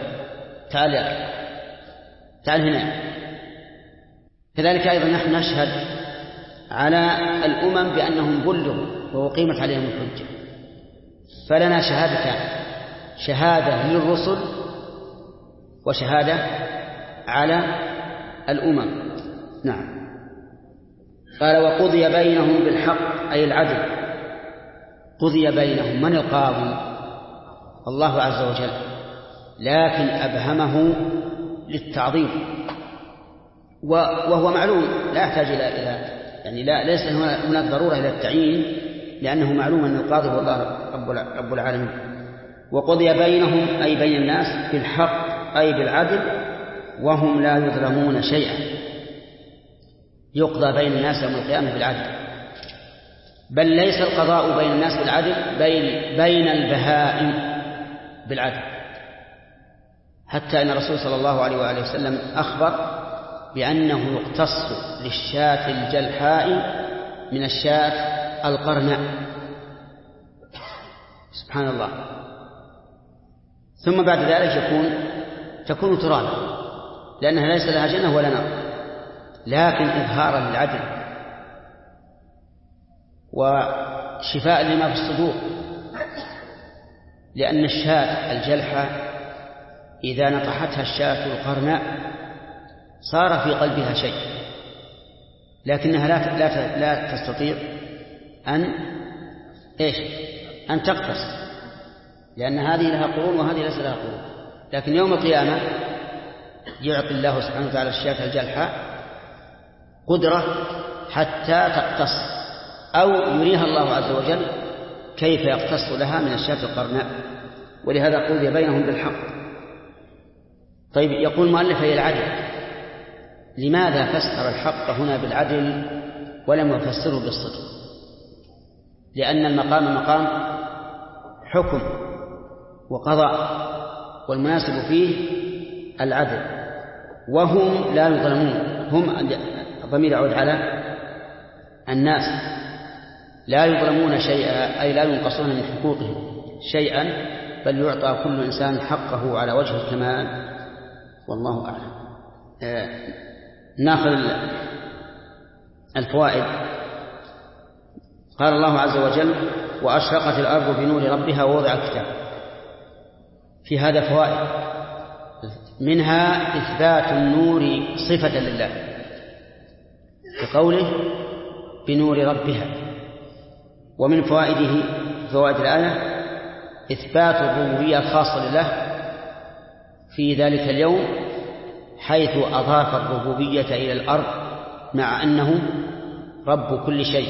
تعال هنا. كذلك أيضا نحن نشهد على الأمم بأنهم بلغوا وأقيمت عليهم الحجة، فلنا شهادتان: شهادة للرسل وشهادة على الأمم. نعم. قال وقضي بينهم بالحق أي العدل. قضي بينهم، من القاضي؟ الله عز وجل، لكن أبهمه للتعظيم، وهو معلوم لا يحتاج إلى يعني ليس هناك ضرورة إلى التعيين، لأنه معلوم أن القاضي هو الله رب العالمين. وقضي بينهم أي بين الناس بالحق أي بالعدل وهم لا يظلمون شيئا. يقضى بين الناس يوم القيامة بالعدل، بل ليس القضاء بين الناس بالعدل، بين البهائم بالعدل. حتى أن الرسول صلى الله عليه وآله وسلم أخبر بأنه يقتص للشاة الجلحاء من الشاة القرناء. سبحان الله. ثم بعد ذلك تكون ترابا، لأنها ليس لها جنة ولا نار، لكن إظهارا للعدل وشفاء لما في الصدور. لأن الشاة الجلحة إذا نطحتها الشاة القرناء صار في قلبها شيء، لكنها لا تستطيع أن تقتص، لأن هذه لها قرون وهذه ليس لها قرون. لكن يوم القيامة يعطي الله سبحانه وتعالى الشاة الجلحاء قدرة حتى تقتص، أو يريها الله عز وجل كيف يقتص لها من الشاة القرناء. ولهذا قضي بينهم بالحق. طيب، يقول المؤلف هي العدل. لماذا فسر الحق هنا بالعدل ولم يفسره بالصدق؟ لأن المقام مقام حكم وقضاء، والمناسب فيه العدل. وهم لا يظلمون، هم الضمير يعود على الناس، لا يظلمون شيئا أي لا ينقصون من حقوقهم شيئا، بل يعطى كل إنسان حقه على وجه الكمال. والله أعلم. ناخذ الفوائد. قال الله عز وجل وأشرقت الأرض بنور ربها ووضع الكتاب. في هذا فوائد، منها إثبات النور صفة لله بقوله بنور ربها. ومن فوائد الآية إثبات الربوبية الخاصة لله في ذلك اليوم، حيث أضاف الربوبية إلى الأرض مع أنه رب كل شيء.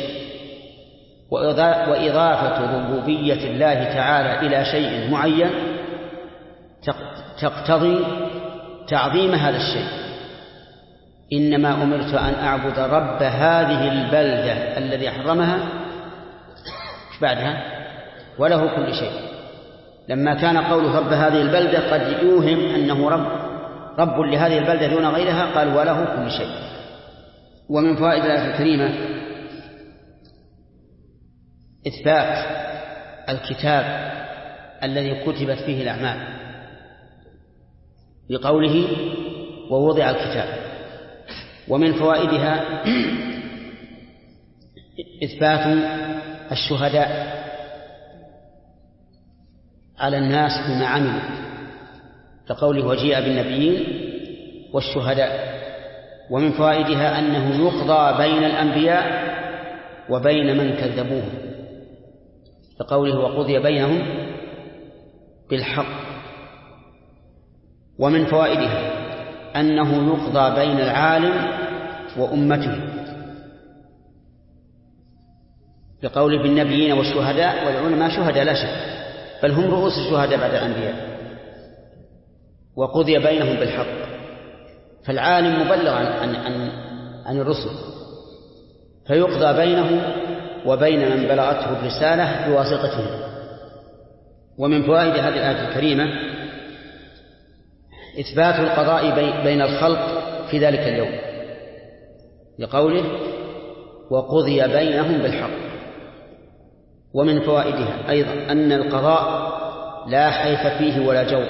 وإضافة ربوبية الله تعالى إلى شيء معين تقتضي تعظيم هذا الشيء، إنما أمرت أن أعبد رب هذه البلدة الذي حرمها بعدها وله كل شيء. لما كان قوله رب هذه البلدة قد يوهم أنه رب لهذه البلدة دون غيرها، قال وله كل شيء. ومن فوائد الآية الكريمة إثبات الكتاب الذي كتبت فيه الأعمال بقوله ووضع الكتاب. ومن فوائدها إثبات الشهداء على الناس بما عملوا، كقوله وجيء بالنبيين والشهداء. ومن فوائدها أنه يقضى بين الأنبياء وبين من كذبوه، كقوله وقضي بينهم بالحق. ومن فوائدها أنه يقضى بين العالم وأمته، بقوله بالنبيين والشهداء، والعلماء شهداء لا شك، بل هم رؤوس الشهداء بعد الأنبياء. وقضي بينهم بالحق، فالعالم مبلغ عن الرسل، فيقضى بينه وبين من بلغته الرسالة بواسطته. ومن فوائد هذه الآية الكريمة إثبات القضاء بين الخلق في ذلك اليوم، لقوله وقضي بينهم بالحق. ومن فوائدها أيضا أن القضاء لا حيف فيه ولا جور،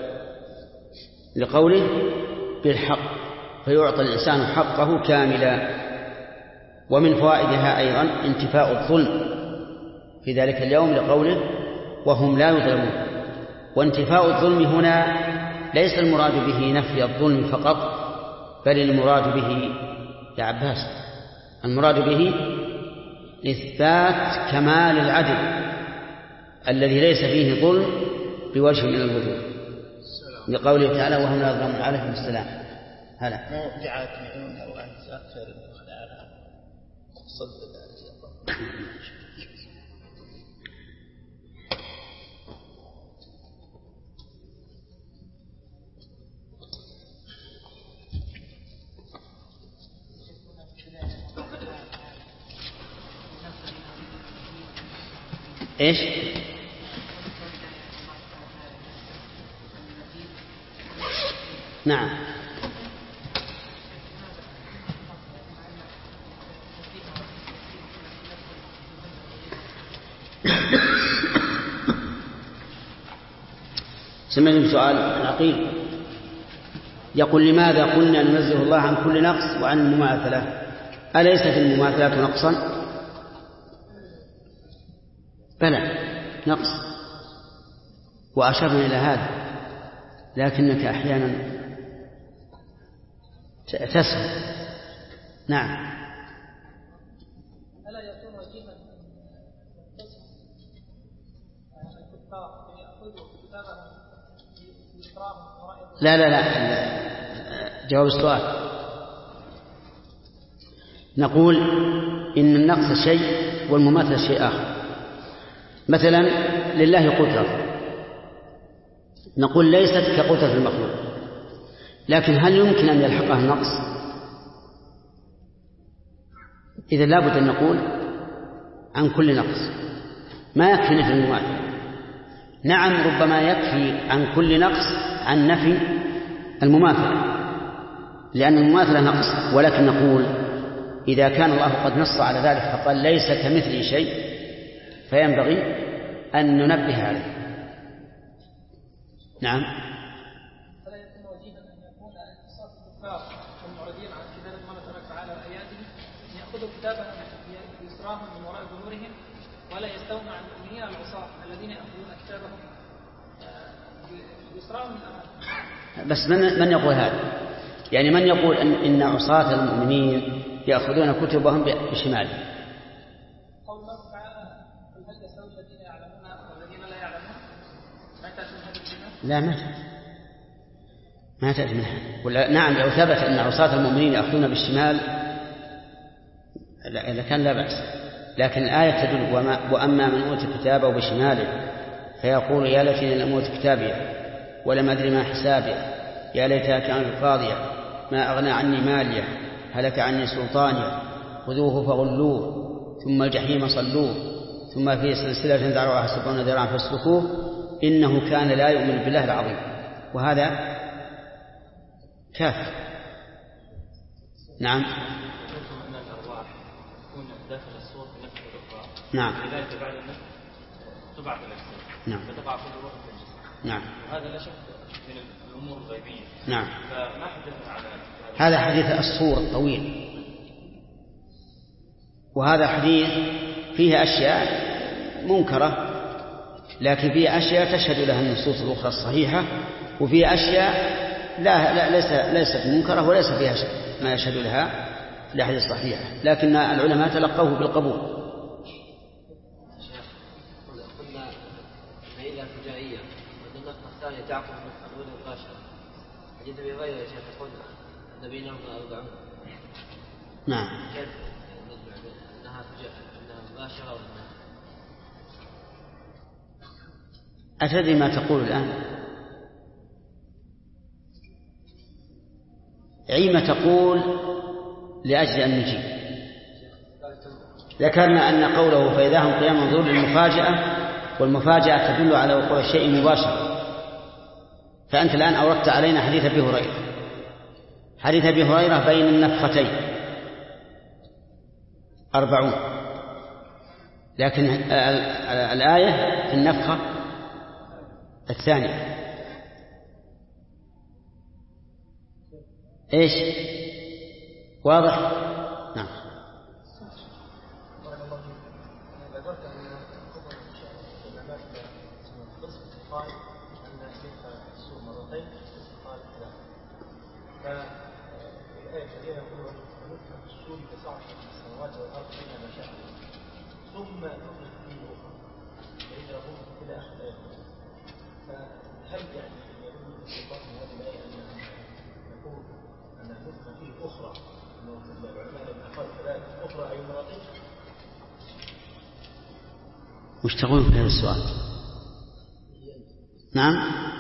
لقوله بالحق، فيعطى الإنسان حقه كاملا. ومن فوائدها أيضا انتفاء الظلم في ذلك اليوم، لقوله وهم لا يظلمون. وانتفاء الظلم هنا ليس المراد به نفي الظلم فقط، بل المراد به يا عباس المراد به إثبات كمال العدل الذي ليس فيه ظلم بوجه من الوجوه، لقوله تعالى وهم لا يظلمون. عليكم السلام. هلا موضعات معون أو أكثر من خلالها صدق إيش؟ نعم. سمعني بسؤال العقيل يقول لماذا قلنا ننزه الله عن كل نقص وعن المماثلة؟ أليس في المماثلات نقصا؟ بلى نقص، وأشرنا إلى هذا، لكنك أحيانا تسهل. نعم. ألا يكون وجيها الكفار يأخذوا كتابهم بإكرام وراء؟ لا جواب السؤال. نقول إن النقص شيء والمماثلة شيء آخر. مثلا لله قدرة، نقول ليست كقدرة المخلوق، لكن هل يمكن أن يلحقها النقص؟ إذا لابد أن نقول عن كل نقص، ما يكفي نفي المماثلة. نعم ربما يكفي عن كل نقص عن نفي المماثلة، لأن المماثلة نقص، ولكن نقول إذا كان الله قد نص على ذلك فقال ليس كمثله شيء، فينبغي أن ننبه عليه. نعم. فلا يكون وجيها أن يكون اختصاص الكفار المعرضين عن كتاب الله تبارك وتعالى وآياته أن يأخذوا كتابهم بإسراهم من وراء ظهورهم، ولا يستوون مع المؤمنين العصاة الذين يأخذون كتابهم بإسراهم من أمامهم. بس من يقول هذا؟ يعني من يقول إن عصاة المؤمنين يأخذون كتبهم بشمالهم؟ قول الله تعالى قل هل يستوي الذين يعلمون والذين لا يعلمون؟ ما تأتي من هذه الكلمة؟ لا ما تأتي منها. نعم لو ثبت أن عصاة المؤمنين يأخذون بالشمال لكان لا بأس، لكن الآية تدل وأما من أوتي كتابه بشماله فيقول يا ليتني لم أوت كتابي ولم أدري ما حسابي يا ليتها كانت القاضية ما أغنى عني مالية هلك عني سلطانية خذوه فغلوه ثم الجحيم صلوه ثم في سلسلة ذرعها 70 ذراعا فاسلكوه إنه كان لا يؤمن بالله العظيم. وهذا كافر. نعم. أن الأرواح تكون داخل الصور في نفس الأخرى. نعم. لذلك بعد النفس تبعث الأجساد. نعم. فتقع كل روح في الجسد. نعم. وهذا لا شك من الأمور الغيبية. نعم. فما حدثنا على هذا حديث الصور الطويل، وهذا حديث فيه أشياء منكرة لكن فيه أشياء تشهد لها النصوص الأخرى الصحيحة، وفيه أشياء ليست منكرة وليس فيها ما يشهد لها الأحاديث الصحيحة، لكن العلماء تلقوه بالقبول. قلنا إلى فجائية والنقطة الثانية تعقب النقطة الأولى مباشرة. حديث أبي هريرة يا شيخ يقول أن بينهما 40. نعم. كيف نجمع أنها مباشرة وأنها أتدري ما تقول الآن؟ عيما تقول لأجل أن نجيب. ذكرنا أن قوله فإذا هم قيام ينظرون للمفاجأة، والمفاجأة تدل على وقوع الشيء مباشرة. فأنت الآن أوردت علينا حديث أبي هريرة. حديث أبي هريرة بين النفختين 40، لكن الآية في النفخة الثانية. إيش؟ واضح؟ نعم. ذكرت أن الكفر العلماء قسم قال أن يدفع السور مرتين قال لا. فالآية الكريمة يقول ونفخ في السور فصعق في السماوات والأرض إلا ما شاء الله ثم نفخ فيه أخرى فإذا هم إلى آخر الآية. فهل يعني يقول السلطان من هذه الآية أن يقول أن نفخ فيه أخرى العلماء لما قالوا ثلاث أخرى أي مرتين؟ وش تقول في هذا السؤال؟ نعم.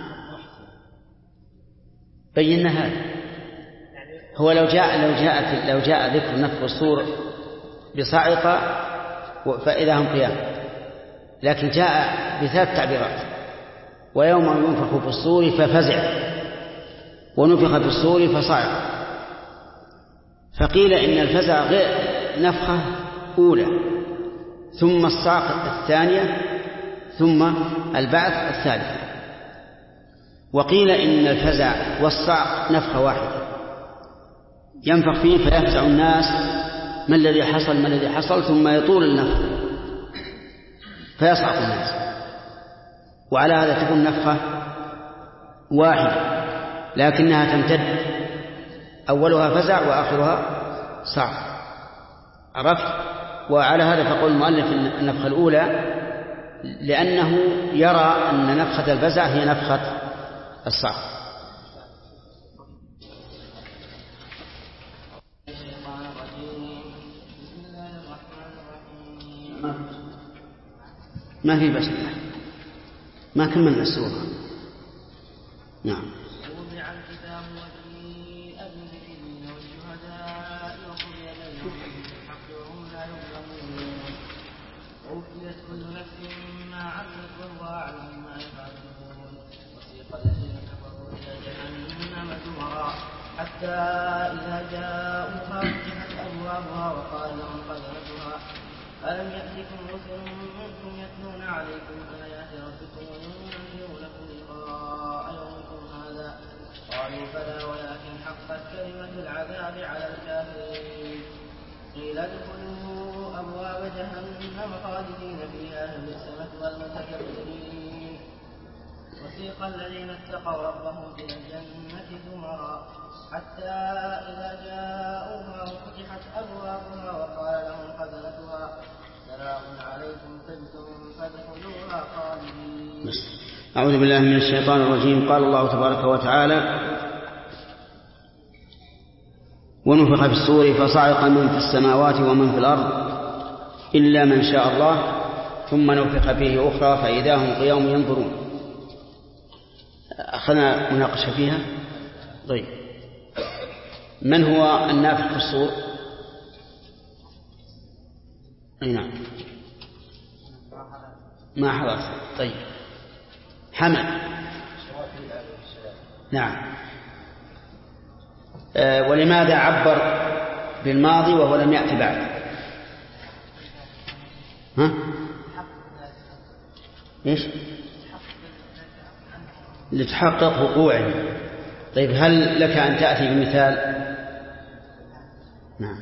بينا هذا. هو لو جاء ذكر نفخ الصور بصاعقة فإذا هم قيام، لكن جاء بثلاث تعبيرات: ويوم ينفخ في الصور ففزع، ونفخ في الصور فصعق. فقيل إن الفزع غير نفخة أولى، ثم الصعق الثانية، ثم البعث الثالثة. وقيل إن الفزع والصعق نفخة واحدة ينفخ فيه فيفزع الناس ما الذي حصل ثم يطول النفخ فيصعق الناس. وعلى هذا تكون نفخة واحدة لكنها تمتد، أولها فزع وآخرها صعق. عرفت؟ وعلى هذا فقول المؤلف النفخة الأولى لأنه يرى أن نفخة الفزع هي نفخة الصعق. ما في بس ما كملنا السورة. نعم. ووضع الكتاب وجيء بالنبيين والشهداء وقضي بينهم بالحق وهم لا يظلمون ووفيت كل نفس ما عملت وهو أعلم ما يفعلون وسيق الذين كفروا إلى جهنم زمرا حتى إذا جاءوها فتحت أبوابها وقال لهم خزنتها ألم يأتكم رسل منكم يتلون عليكم آيات ربكم وينذرونكم لقاء يومكم هذا قالوا بلى ولكن حقت كلمة العذاب على الكافرين قيل ادخلوا أبواب جهنم خالدين فيها بئس مثوى المتكبرين وسيق الذين اتقوا ربهم إلى الجنة زمرا حتى إذا جاءوها وفتحت أبوابها وقال لهم خزنتها سلام عليكم طبتم فادخلوها خالدين. أعوذ بالله من الشيطان الرجيم. قال الله تبارك وتعالى: ونفخ في الصور فصعق من في السماوات ومن في الأرض إلا من شاء الله ثم نفخ فيه أخرى فإذا هم قيام ينظرون. أخذنا مناقشة فيها. طيب من هو النافخ في الصور؟ أي نعم ما حضرت. طيب حمد. نعم. ولماذا عبر بالماضي وهو لم يأتي بعد؟ ها؟ إيش؟ لتحقق وقوعه. طيب هل لك أن تأتي بمثال؟ نعم.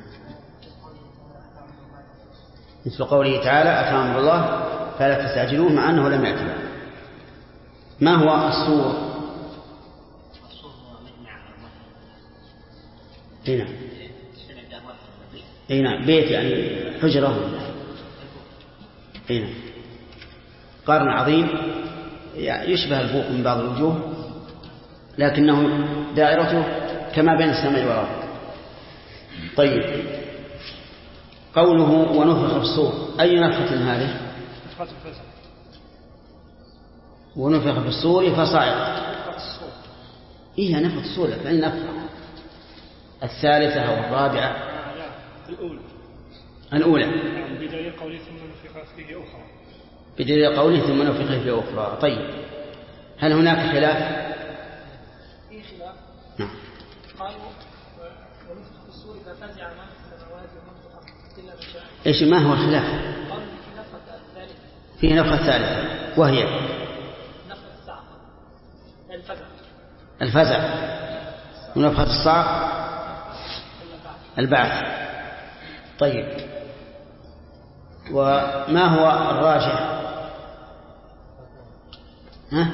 مثل قوله تعالى أتى أمر الله فلا تستعجلوه مع أنه لم يأتي بعد. ما هو الصور؟ هنا هنا بيت يعني حجرة. هنا قرن عظيم يشبه الفوق من بعض الوجوه لكنه دائرته كما بين السماء والأرض. طيب قوله ونفخ في الصور أي نفخة هذه؟ ونفخ في الصور فصعق. إيه نفخة الصور فإن نفخة الثالثة أو الرابعة؟ الأولى. بدليل قوله ثم نفخ فيه أخرى. بدليل قوله ثم نفخ فيه أخرى. طيب هل هناك خلاف؟ في خلاف. نعم. قالوا ونفخ في الصور ففزع من في السماوات ومن في الأرض إلا من شاء. إيش ما هو الخلاف؟ قالوا في نفخة الثالثة. فيه نفخة ثالثة وهي نفخة الصعق الفزع. الفزع. ونفخة الصعق البعث. طيب وما هو الراجح؟ ها؟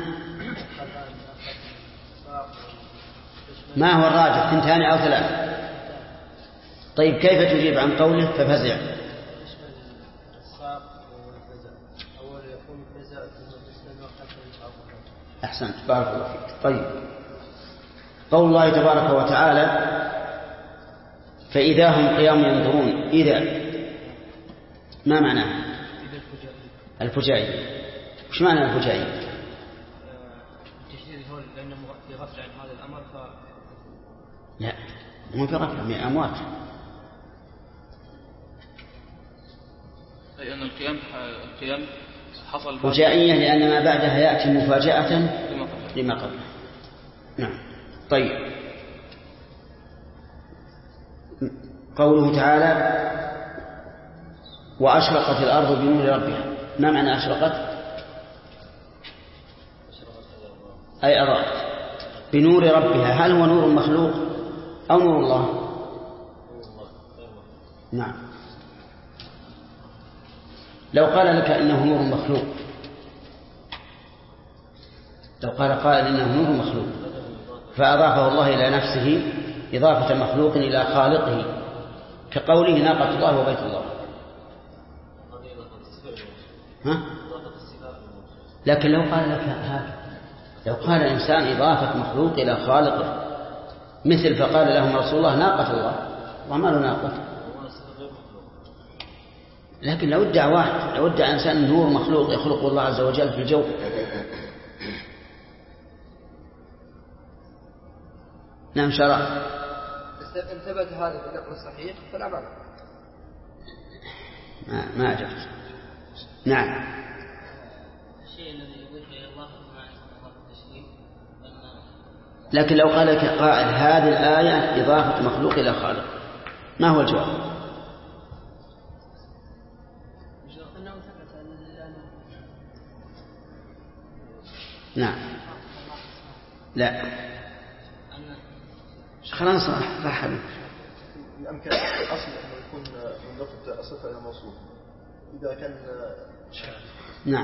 ما هو الراجح 2 أو 3؟ طيب كيف تجيب عن قوله ففزع؟ أحسنت بارك الله فيك. طيب قول الله تبارك وتعالى فإذا هم قيام ينظرون. إذا ما معناه؟ الفجائي. وش معنى الفجائي؟ التشديد هو لأنه في غفلة عن هذا الأمر لا مو في غفلة من أموات. أي أن القيام حصل فجائية لأن ما بعدها يأتي مفاجأة لما قبله. نعم. طيب قوله تعالى وأشرقت الأرض بنور ربها. ما معنى أشرقت؟ أي أضاءت بنور ربها. هل هو نور مخلوق أو نور الله؟ نعم. لو قال لك إنه نور مخلوق، لو قال قائل إنه نور مخلوق فأضافه الله إلى نفسه إضافة مخلوق إلى خالقه كقوله ناقة الله وبيت الله. ها؟ لكن لو قال لك هذا، لو قال الإنسان إضافة مخلوق إلى خالقه مثل فقال لهم رسول الله ناقة الله وما له ناقة. لكن لو ادعى واحد، لو ادعى إنسان نور مخلوق يخلق الله عز وجل في الجو نعم شرع. إن ثبت هذا بالنقل الصحيح فلا معنى. ما أجبت. نعم. الشيء الذي يضيف إلى الله ما يسمى التشريف. لكن لو قال لك قائل هذه الآية إضافة مخلوق إلى خالق، ما هو الجواب؟ نعم. لا خلاص صح. الأمكان الأصل أنه يكون من لفظ صفة إلى موصوف إذا كان نعم،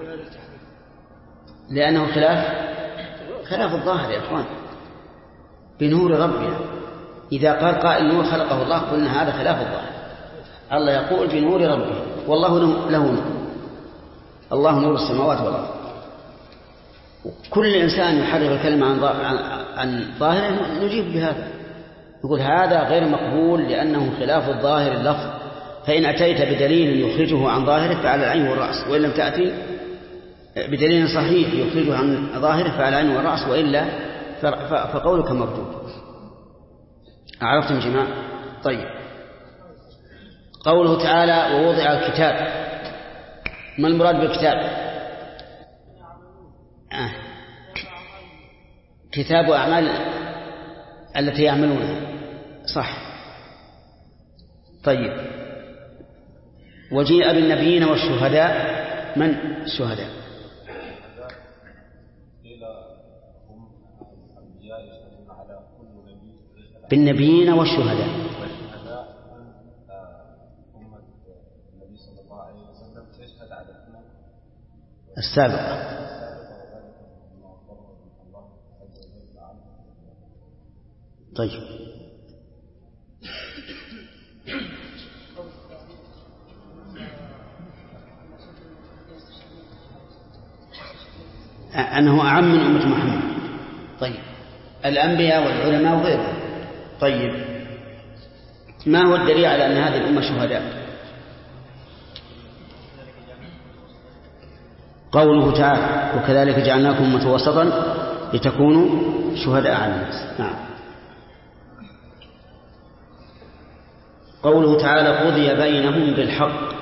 لأنه خلاف الظاهر يا أخوان. بنور ربنا إذا قال قائل نور خلقه الله قلنا هذا خلاف الظاهر. الله يقول بنور ربه والله له نور. الله نور السماوات والأرض. كل إنسان يحرف الكلمة عن ظاهره نجيب بهذا، يقول هذا غير مقبول لأنه خلاف الظاهر اللفظ. فإن أتيت بدليل يخرجه عن ظاهره فعلى العين والرأس، وإن لم تأتي بدليل صحيح يخرجه عن ظاهره فعلى العين والرأس، وإلا فقولك مردود. عرفتم جماعة؟ طيب، قوله تعالى ووضع الكتاب، ما المراد بالكتاب؟ كتاب أعمال التي يعملونها، صح. طيب، وجيء بالنبيين والشهداء، من الشهداء؟ بالنبيين والشهداء. السابقة. طيب، أنه أعم من أمة محمد. طيب، الأنبياء والعلماء وغيرهم. طيب، ما هو الدليل على أن هذه الأمة شهداء؟ قوله تعالى وكذلك جعلناكم أمة وسطا لتكونوا شهداء على الناس. نعم. قوله تعالى قضي بينهم بالحق،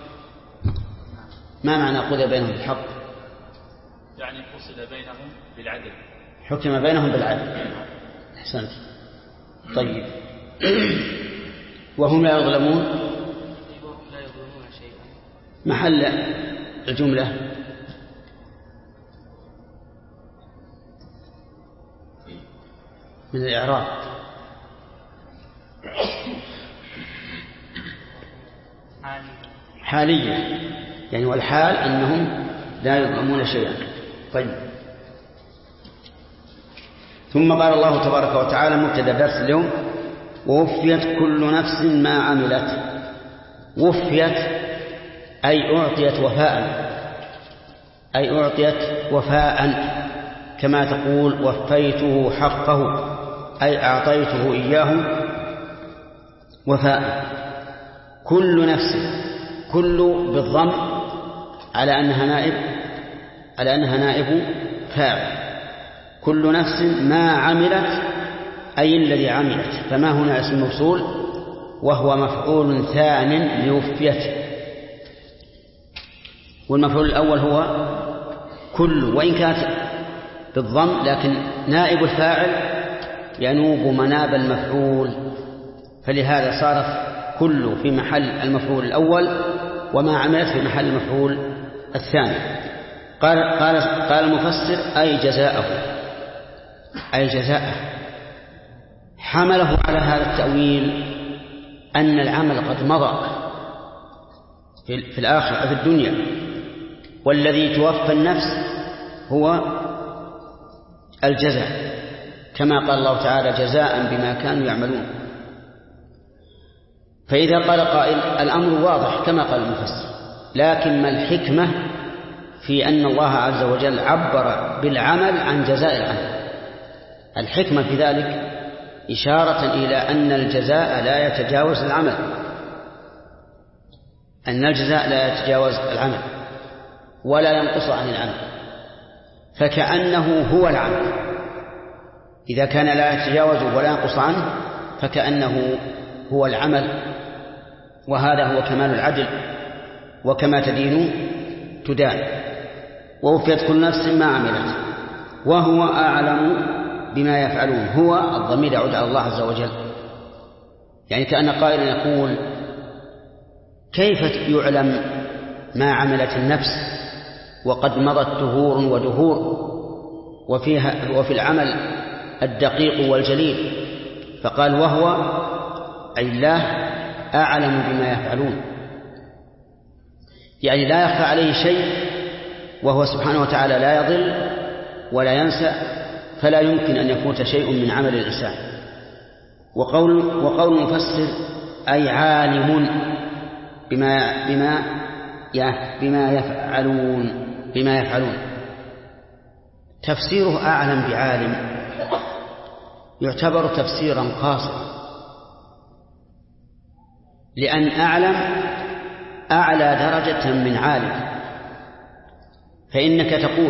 ما معنى قضي بينهم بالحق؟ يعني فصل بينهم بالعدل، حكم بينهم بالعدل. أحسنت. طيب، وهم لا يظلمون، لا يظلمون شيئا، محل الجملة من الإعراب حالية، يعني والحال أنهم لا يظلمون شيئا. طيب، ثم قال الله تبارك وتعالى مبتدأ درس اليوم ووفيت كل نفس ما عملت. وفيت أي أعطيت وفاء، أي أعطيت وفاء، كما تقول وفيته حقه أي أعطيته إياه وفاء. كل نفس، كل بالضم على أنها نائب فاعل. كل نفس ما عملت أي الذي عملت، فما هنا اسم موصول وهو مفعول ثان لوفيته، والمفعول الأول هو كل، وإن كانت بالضم لكن نائب الفاعل ينوب مناب المفعول، فلهذا صارت كل في محل المفعول الأول وما عملت في محل المفعول الثاني. قال المفسر أي جزاءه، أي جزاءه. حمله على هذا التأويل أن العمل قد مضى في الآخرة في الدنيا، والذي توفى النفس هو الجزاء، كما قال الله تعالى جزاء بما كانوا يعملون. فإذا قال قائل الأمر واضح كما قال المفسر، لكن ما الحكمة في أن الله عز وجل عبر بالعمل عن جزاء العمل؟ الحكمة في ذلك إشارة إلى أن الجزاء لا يتجاوز العمل، أن الجزاء لا يتجاوز العمل ولا ينقص عن العمل، فكأنه هو العمل. إذا كان لا يتجاوز ولا ينقص عنه فكأنه هو العمل، وهذا هو كمال العدل، وكما تدين تدان. ووفيت كل نفس ما عملت وهو أعلم بما يفعلون. هو الضمير يعود على الله عز وجل، يعني كأن قائلا يقول كيف يعلم ما عملت النفس وقد مضت دهور ودهور وفي العمل الدقيق والجليل؟ فقال وهو أي الله أعلم بما يفعلون، يعني لا يخفى عليه شيء، وهو سبحانه وتعالى لا يضل ولا ينسى، فلا يمكن أن يفوت شيء من عمل الإنسان. وقول المفسر أي عالم بما يفعلون. تفسيره أعلم بعالم يعتبر تفسيرا قاصرا، لأن أعلم أعلى درجة من عالم. فإنك تقول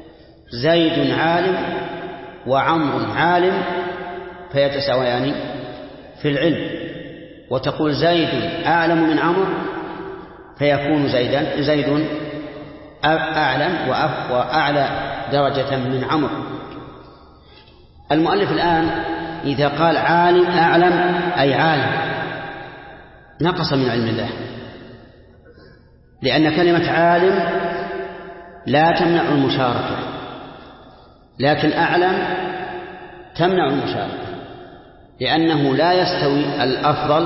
زيد عالم وعمر عالم فيتساويان في العلم وتقول زيد أعلم من عمرو فيكون زيد أعلم وأعلى درجة من عمرو. المؤلف الآن إذا قال عالم أعلم أي عالم نقص من علم الله، لأن كلمة عالم لا تمنع المشاركة، لكن أعلم تمنع المشاركة، لأنه لا يستوي الأفضل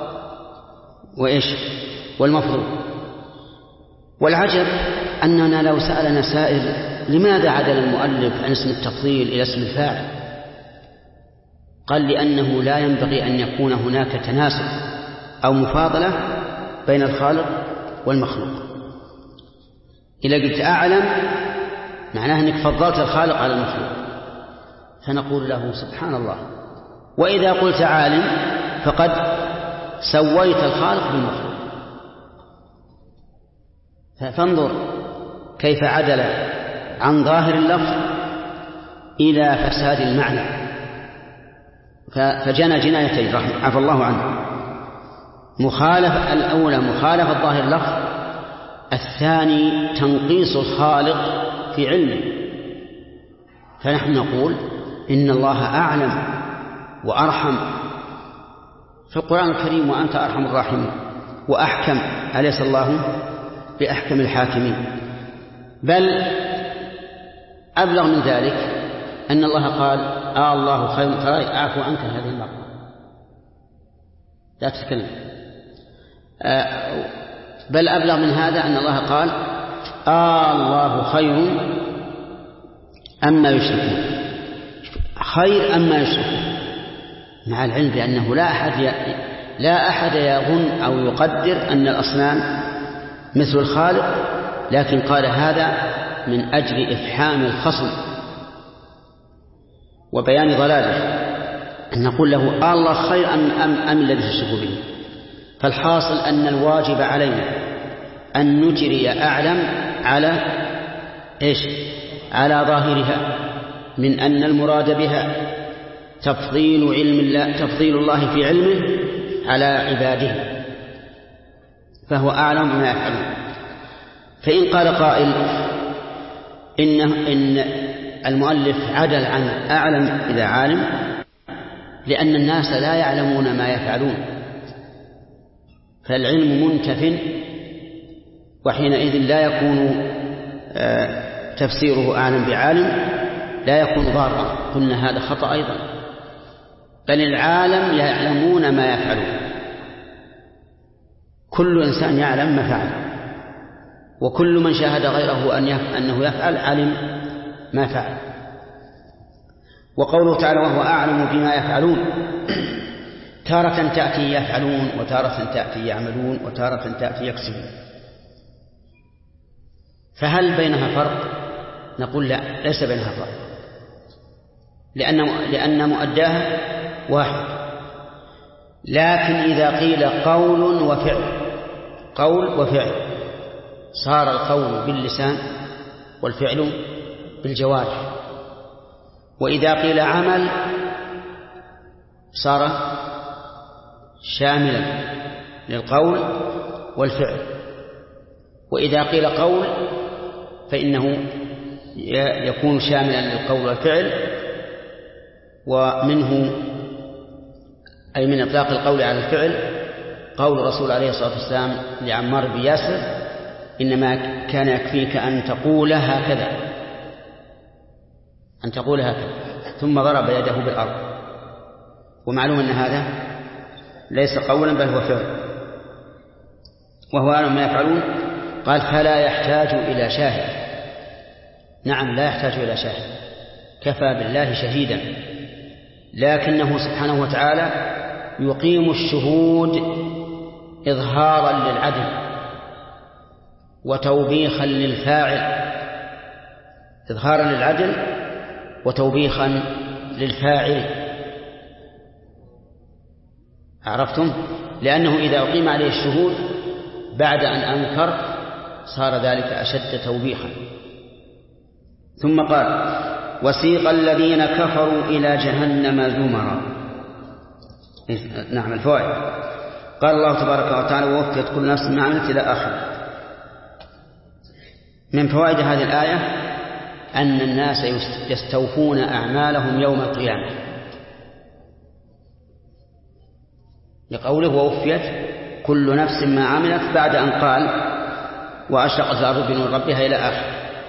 والمفضول. والعجب أننا لو سألنا سائل لماذا عدل المؤلف عن اسم التفضيل إلى اسم الفاعل، قال لأنه لا ينبغي أن يكون هناك تناسب أو مفاضلة بين الخالق والمخلوق. إذا قلت أعلم معناه أنك فضلت الخالق على المخلوق، فنقول له سبحان الله. وإذا قلت عالم فقد سويت الخالق بالمخلوق. فانظر كيف عدل عن ظاهر اللفظ إلى فساد المعنى، فجنى جنايتين عفى الله عنه. الأولى مخالفة ظاهر اللفظ، الثاني تنقيص الخالق في علمه. فنحن نقول إن الله أعلم وأرحم في القرآن الكريم، وأنت أرحم الراحمين، وأحكم، أليس الله بأحكم الحاكمين؟ بل أبلغ من ذلك أن الله قال الله خير أعفو عنك هذه المرة، لا تتكلم. بل أبلغ من هذا أن الله قال الله خير أما يشركون، خير أما يشركون، مع العلم بأنه لا أحد يظن أو يقدر أن الأصنام مثل الخالق، لكن قال هذا من أجل إفحام الخصم وبيان ضلاله، أن نقول له الله خير أم الذي تشرك به. فالحاصل أن الواجب علينا أن نجري أعلم على ظاهرها، من أن المراد بها تفضيل الله في علمه على عباده، فهو أعلم بما يفعلون. فإن قال قائل إن المؤلف عدل عن أعلم إذا عالم لأن الناس لا يعلمون ما يفعلون، فالعلم منتف، وحينئذ لا يكون تفسيره أعلم بعالم لا يكون ضارا. قلنا هذا خطأ أيضا، بل العالم يعلمون ما يفعلون، كل إنسان يعلم ما فعل، وكل من شاهد غيره أنه يفعل علم ما فعل. وقوله تعالى وهو أعلم بما يفعلون، تارة تأتي يفعلون، وتارة تأتي يعملون، وتارة تأتي يكسبون، فهل بينها فرق؟ نقول لا، ليس بينها فرق، لأن مؤداها واحد. لكن إذا قيل قول وفعل صار القول باللسان والفعل بالجوارح، وإذا قيل عمل صار شاملا للقول والفعل، وإذا قيل قول فإنه يكون شاملا للقول والفعل، ومنه أي من إطلاق القول على الفعل قول الرسول عليه الصلاة والسلام لعمار بن ياسر إنما كان يكفيك أن تقول هكذا ثم ضرب يده بالأرض. ومعلوم أن هذا ليس قولا بل هو فعل. وهو أعلم ما يفعلون، قال فلا يحتاج إلى شاهد. نعم لا يحتاج إلى شاهد، كفى بالله شهيدا، لكنه سبحانه وتعالى يقيم الشهود إظهارا للعدل وتوبيخا للفاعل، إظهارا للعدل وتوبيخا للفاعل. عرفتم؟ لأنه إذا أقيم عليه الشهود بعد أن أنكر صار ذلك أشد توبيخا. ثم قال وسيق الذين كفروا إلى جهنم زمرا، نعم الفوائد. قال الله تبارك وتعالى ووفيت كل نفس ما عملت إلى آخر. من فوائد هذه الآية أن الناس يستوفون أعمالهم يوم القيامة، لقوله ووفيت كل نفس ما عملت بعد أن قال وأشرقت الأرض بنور ربها إلى آخر.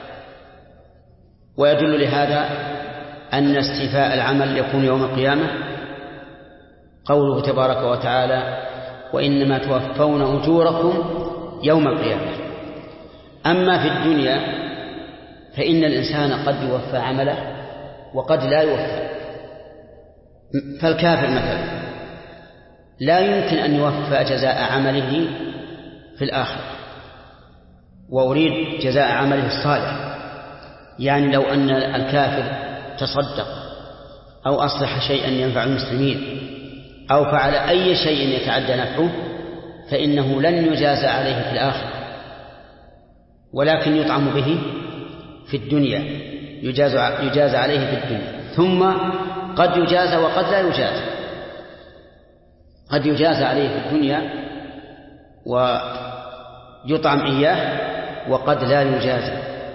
ويدل لهذا أن استيفاء العمل يكون يوم القيامة قوله تبارك وتعالى وإنما توفون أجوركم يوم القيامة. أما في الدنيا فإن الإنسان قد يوفى عمله وقد لا يوفى. فالكافر مثلا لا يمكن أن يوفى جزاء عمله في الآخرة، وأريد جزاء عمله الصالح. يعني لو أن الكافر تصدق أو أصلح شيئا ينفع المسلمين أو فعل أي شيء يتعدى نفعه فإنه لن يجازى عليه في الآخرة، ولكن يطعم به في الدنيا، يجازى عليه في الدنيا، ثم قد يجازى وقد لا يجازى. قد يجازى عليه في الدنيا ويطعم إياه وقد لا يجازى.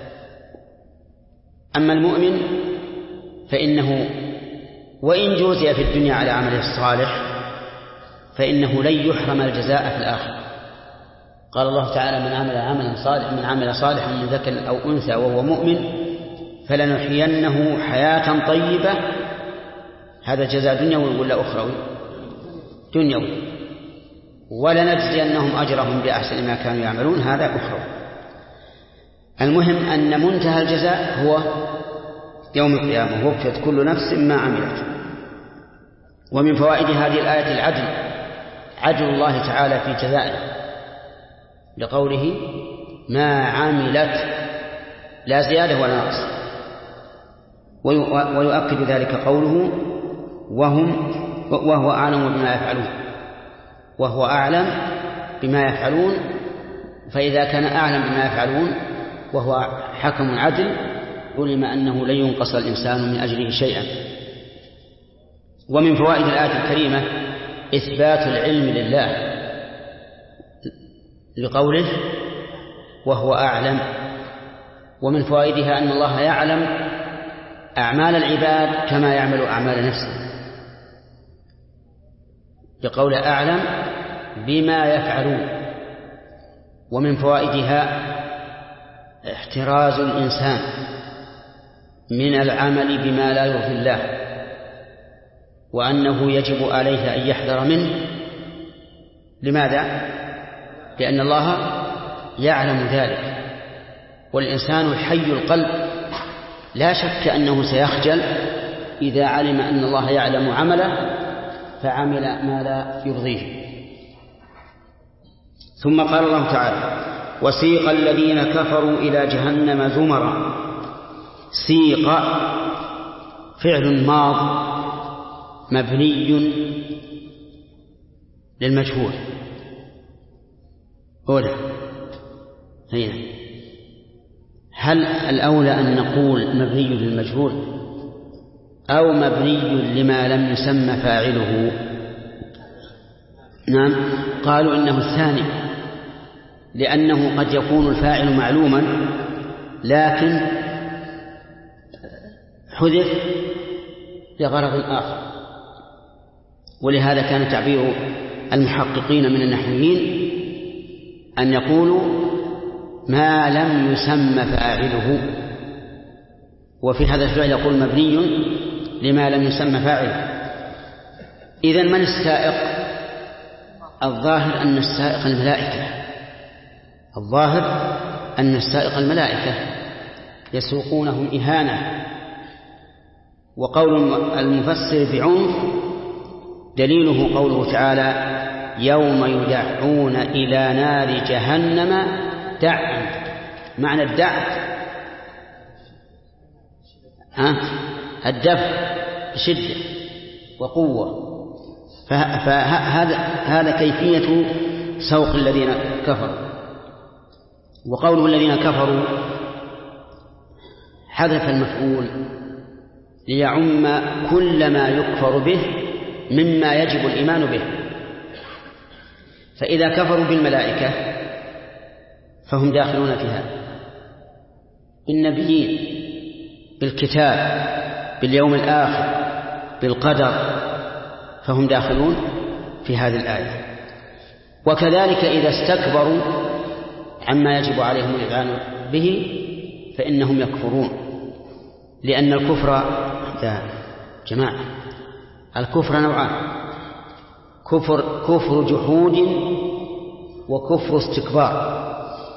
أما المؤمن فإنه وإن جوزي في الدنيا على عمله الصالح فإنه لن يحرم الجزاء في الآخرة. قال الله تعالى من عمل صالحا من ذكر أو أنثى وهو مؤمن فلنحيينه حياة طيبة. هذا جزاء دنيوي ولا أخروي؟ دنيوي. ولنجزينهم أجرهم بأحسن ما كانوا يعملون، هذا أخروي. المهم أن منتهى الجزاء هو يوم القيامة ووفيت كل نفس ما عملت. ومن فوائد هذه الآية العدل، عدل الله تعالى في جزائه، لقوله ما عملت لا زيادة ولا نقص. ويؤكد ذلك قوله وهو أعلم بما يفعلون، وهو أعلم بما يفعلون. فإذا كان أعلم بما يفعلون وهو حكم عدل علم أنه لن ينقص الإنسان من أجله شيئا. ومن فوائد الآية الكريمة إثبات العلم لله لقوله وهو أعلم. ومن فوائدها أن الله يعلم أعمال العباد كما يعمل أعمال نفسه، لقول أعلم بما يفعلون. ومن فوائدها احتراز الإنسان من العمل بما لا يرضي الله، وأنه يجب عليه أن يحذر منه. لماذا؟ لأن الله يعلم ذلك، والإنسان الحي القلب لا شك أنه سيخجل إذا علم أن الله يعلم عمله فعمل ما لا يرضيه. ثم قال الله تعالى وسيق الذين كفروا إلى جهنم زمرا. سيق فعل ماض مبني للمجهول. هنا هل الأولى أن نقول مبني للمجهول أو مبني لما لم يسمى فاعله؟ نعم، قالوا إنه الثاني، لأنه قد يكون الفاعل معلوما لكن حذف لغرض آخر. ولهذا كان تعبير المحققين من النحويين أن يقولوا ما لم يسمى فاعله، وفي هذا الفعل يقول مبني لما لم يسمى فاعله. إذن من السائق؟ الظاهر أن السائق الملائكة، الظاهر أن السائق الملائكة يسوقونهم إهانة. وقول المفسر بعنف دليله قوله تعالى يوم يدعون إلى نار جهنم دعا. معنى الدع الدفع بشدة وقوة. فهذا كيفية سوق الذين كفروا. وقوله الذين كفروا حذف المفعول ليعم كل ما يكفر به مما يجب الإيمان به. فإذا كفروا بالملائكة فهم داخلون فيها، بالنبيين، بالكتاب، باليوم الآخر، بالقدر، فهم داخلون في هذه الآية. وكذلك إذا استكبروا عما يجب عليهم الإذعان به فإنهم يكفرون، لأن الكفر يا جماعة الكفر نوعان: كفر جحود وكفر استكبار.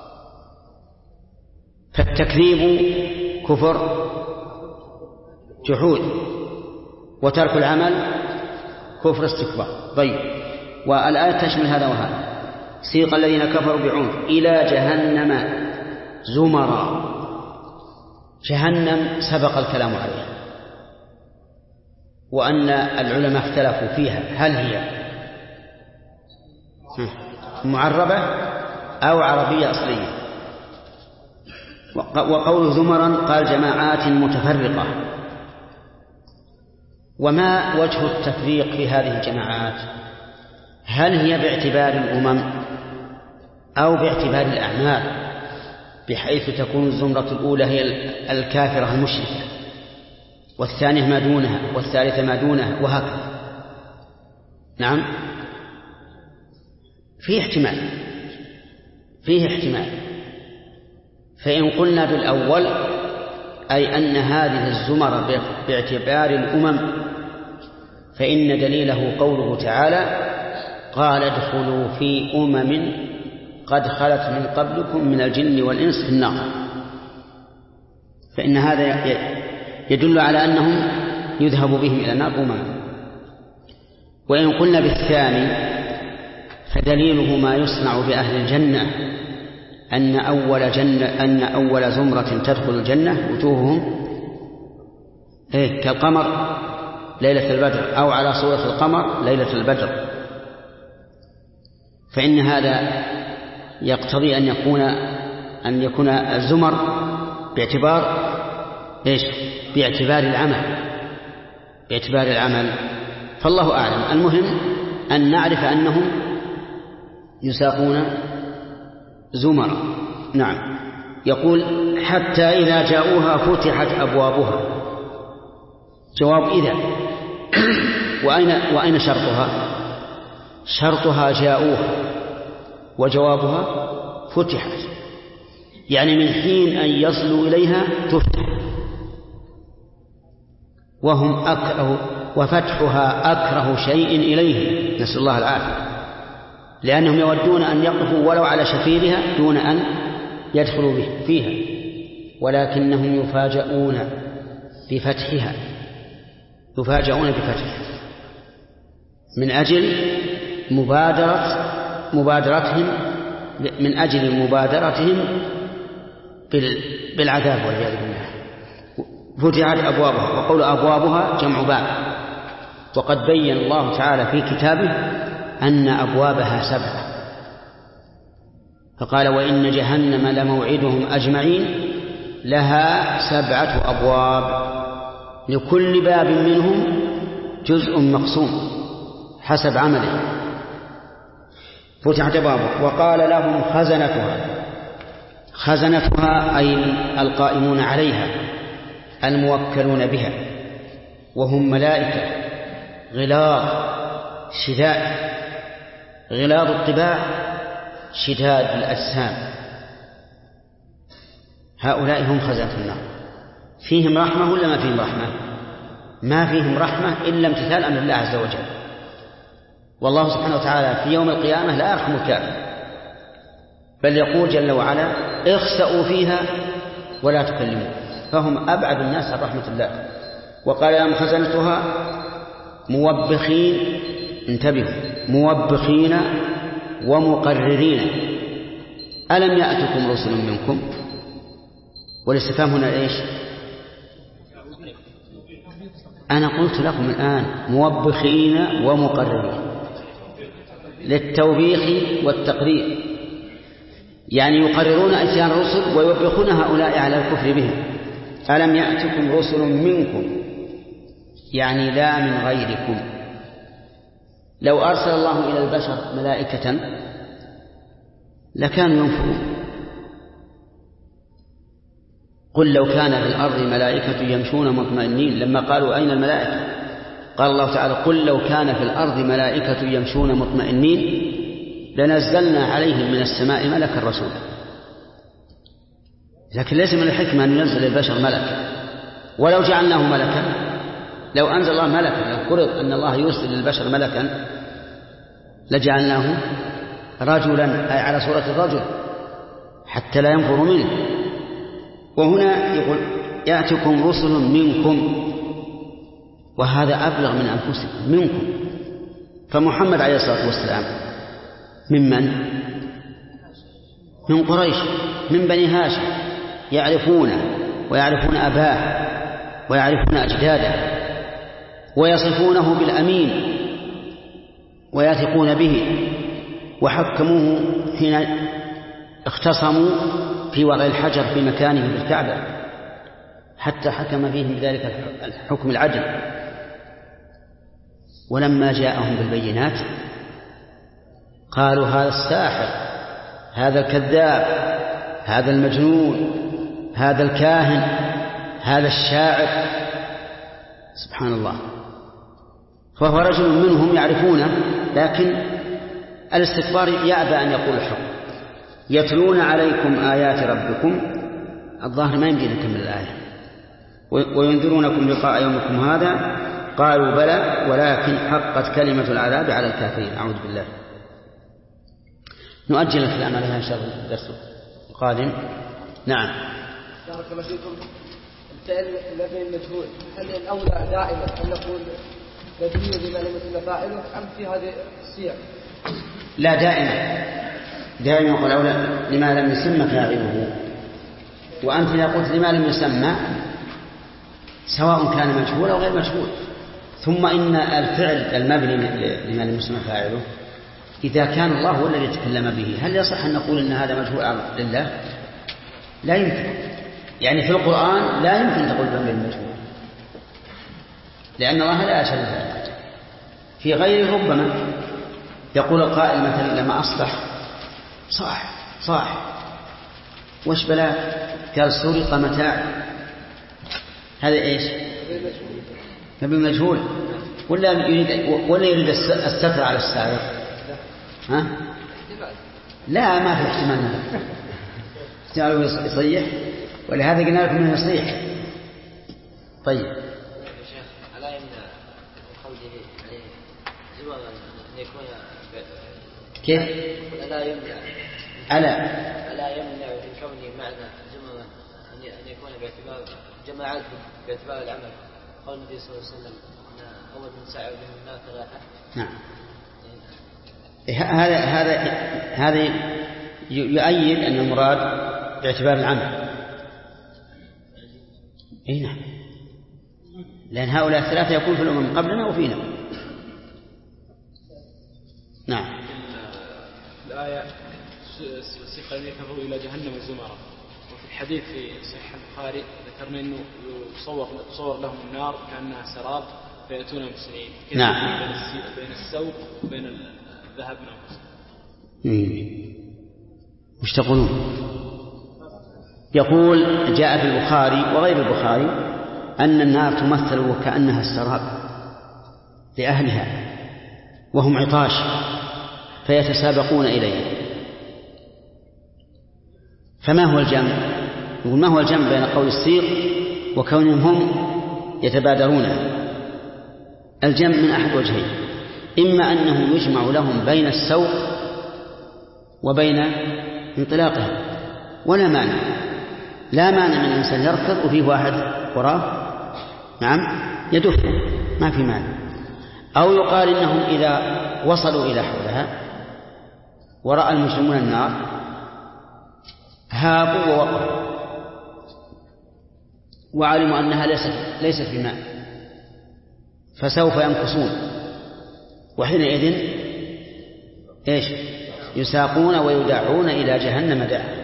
فالتكذيب كفر جحود، وترك العمل كفر استكبار. طيب، والآية تشمل هذا وهذا. سيق الذين كفروا بعنف إلى جهنم زمرا. جهنم سبق الكلام عليها، وأن العلماء اختلفوا فيها هل هي معربة أو عربية أصلية. وقول زمرا قال جماعات متفرقة. وما وجه التفريق في هذه الجماعات؟ هل هي باعتبار الأمم أو باعتبار الأعمال، بحيث تكون الزمرة الأولى هي الكافرة المشركة، والثانية ما دونها، والثالثة ما دونها، وهكذا؟ نعم، فيه احتمال. فإن قلنا بالأول أي أن هذه الزمرة باعتبار الأمم، فإن دليله قوله تعالى: قال ادخلوا في أمم قد خلت من قبلكم من الجن والإنس في النار. فإن هذا يدل على أنهم يذهب بهم إلى النار أمم. وإن قلنا بالثاني فدليله ما يصنع بأهل الجنة، أن أول زمرة تدخل الجنة وجوههم كالقمر ليلة البدر، أو على صورة القمر ليلة البدر. فإن هذا يقتضي أن يكون الزمر باعتبار باعتبار العمل. فالله أعلم. المهم أن نعرف أنهم يساقون زمرا. نعم. يقول: حتى إذا جاءوها فتحت أبوابها. جواب إذا. وأين شرطها؟ شرطها جاءوها، وجوابها فتحت، يعني من حين أن يصلوا إليها تفتح. وهم وفتحها أكره شيء إليه، نسأل الله العافية، لأنهم يودون أن يقفوا ولو على شفيرها دون أن يدخلوا فيها، ولكنهم يفاجؤون بفتحها من أجل مبادرتهم بالعذاب والعياذ بالله. فتحت أبوابها. وقول أبوابها جمع باب، وقد بين الله تعالى في كتابه أن أبوابها 7، فقال: وإن جهنم لموعدهم أجمعين لها 7 أبواب لكل باب منهم جزء مقسوم حسب عمله. فتحت أبوابها. وقال لهم خزنتها أي القائمون عليها الموكلون بها، وهم ملائكة غلاظ شداد، غلاظ الطباع شداد الأجسام. هؤلاء هم خزنة النار. فيهم رحمة ولا ما فيهم رحمة؟ ما فيهم رحمة إلا امتثال أمر الله عز وجل. والله سبحانه وتعالى في يوم القيامة لا يرحم الكافر، بل يقول جل وعلا: اخسأوا فيها ولا تكلموا. فهم أبعد الناس عن رحمة الله. وقال لهم خزنتها موبخين، انتبهوا، موبخين ومقررين ألم يأتكم رسل منكم؟ والاستفهام هنا إيش؟ أنا قلت لكم الآن موبخين ومقررين للتوبيخ والتقرير، يعني يقررون أتيان الرسل ويوبخون هؤلاء على الكفر بهم. ألم يأتكم رسل منكم، يعني لا من غيركم، لو أرسل الله إلى البشر ملائكة لكانوا ينفرون. قل لو كان في الأرض ملائكة يمشون مطمئنين، لما قالوا أين الملائكة قال الله تعالى قل لو كان في الأرض ملائكة يمشون مطمئنين لنزلنا عليهم من السماء ملكا رسولا. لكن ليس من الحكمة أن ينزل البشر ملكا، ولو جعلناه ملكا، لو أنزل الله ملكا، لو فرض أن الله يرسل للبشر ملكا لجعلناه رجلا، أي على صورة الرجل حتى لا ينفر منه. وهنا يقول يأتكم رسل منكم، وهذا أبلغ من أنفسكم، منكم. فمحمد عليه الصلاة والسلام ممن؟ من قريش، من بني هاشم، يعرفونه ويعرفون أباه ويعرفون أجداده ويصفونه بالأمين ويثقون به، وحكموه حين اختصموا في وضع الحجر في مكانه في الكعبة حتى حكم فيهم بذلك الحكم العدل. ولما جاءهم بالبينات قالوا هذا الساحر، هذا الكذاب، هذا المجنون، هذا الكاهن، هذا الشاعر. سبحان الله. فهو رجل منهم يعرفونه، لكن الاستكبار يأبى أن يقول الحق. يتلون عليكم آيات ربكم، الظاهر ما يمكن نكمل الآية. وينذرونكم لقاء يومكم هذا، قالوا بلى ولكن حقت كلمة العذاب على الكافرين. أعوذ بالله. نؤجل الكلام عليها إن شاء الله الدرس القادم. نعم. بارك الله فيكم. الفعل مبني المجهول، هل الأولى دائما أن نقول مبني لما لم يتم فاعله أم في هذه الصيغ؟ لا، دائما يقول أولى لما لم يسمى فاعله. وأنت إذا قلت لما لم يسمى سواء كان مجهول أو غير مجهول. ثم إن الفعل المبني لما لم يسمى فاعله إذا كان الله هو الذي يتكلم به، هل يصح أن نقول إن هذا مجهول لله؟ لا يمكن. يعني في القرآن لا يمكن تقول مبني المجهول، لأن الله لا يشهد ذلك. في غير ربما يقول القائل مثلا لما أصبح صاح وش بلاك؟ قال سرق متاع، هذا إيش؟ مبني مجهول. ولا يريد الستر على السارق؟ ها؟ لا، ما في احتمال هذا. احتمال يصيح، ولهذا قلنا لكم انه يصيح. طيب يا شيخ ألا يمنع قوله عليه جمل أن يكون كيف؟ ألا يمنع من كونه معنى جمل أن يكون باعتبار جماعات باعتبار العمل، قول النبي صلى الله عليه وسلم أن أول من سعى به النار ثلاثة. نعم. هذا يؤيد أن المراد باعتبار العمل. اي نعم، لأن هؤلاء الثلاثة يكون في الأمم قبلنا وفينا. نعم. الآية سيق الذين كفروا إلى جهنم زمرا، وفي الحديث في صحيح البخاري ذكرنا أنه يصور لهم النار كأنها سراب فيأتون مسلمين. نعم. بين السوق وبين الذهب والنفس. وش تقولون؟ يقول جاء في البخاري وغير البخاري أن النار تمثل وكأنها السراب لأهلها وهم عطاش فيتسابقون إليه. فما هو الجمع؟ يقول ما هو الجمع بين قول السيق وكونهم هم يتبادرونه؟ الجمع من أحد وجهين: إما أنه يجمع لهم بين السوق وبين انطلاقهم، ولا مانع، لا مانع من إنسان يركض وفيه واحد وراه نعم يدفه، ما في مانع. أو يقال إنهم إذا وصلوا إلى حولها ورأى المسلمون النار هابوا ووقفوا وعلموا أنها ليست بماء فسوف ينقصون، وحينئذ إيش؟ يساقون ويدعون إلى جهنم دعا.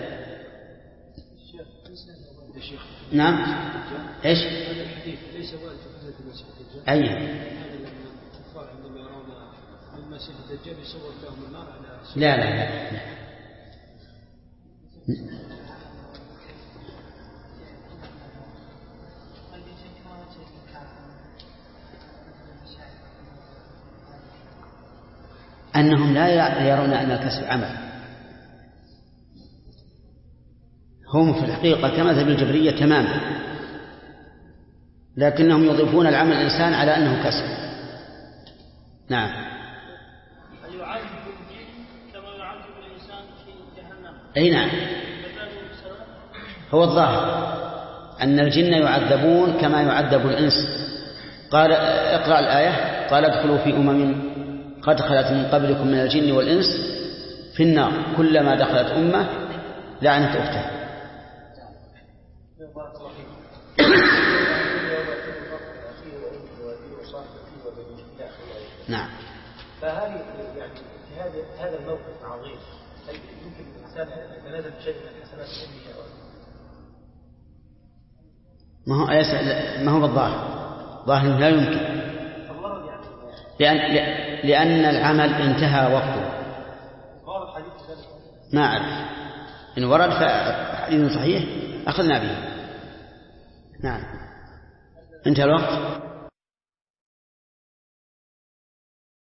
نعم. إيش؟ أي أما صفة الدجال يصور لهم النار على لا لا لا, لا. أنهم لا يرون أن الكسب عمل، هم في الحقيقة كمذهب الجبرية تماما، لكنهم يضيفون العمل الإنسان على أنه كسب. نعم. يعذب كما يعذب الإنسان في جهنم. أي نعم. هو الظاهر أن الجن يعذبون كما يعذب الإنس. قال اقرأ الآية، قال ادخلوا في أمم قد خلت من قبلكم من الجن والإنس في النار كلما دخلت أمة لعنت أختها. نعم. فهذه يعني في هذا الموقف عظيم، هل يمكن الإنسان أن يتنازل بشيء من الحسنات العلمية؟ ما هو بالظاهر، ظاهر لا يمكن، لأن العمل انتهى وقته. ما أعرف إن ورد فحديث صحيح أخذنا به. نعم. انتهى الوقت.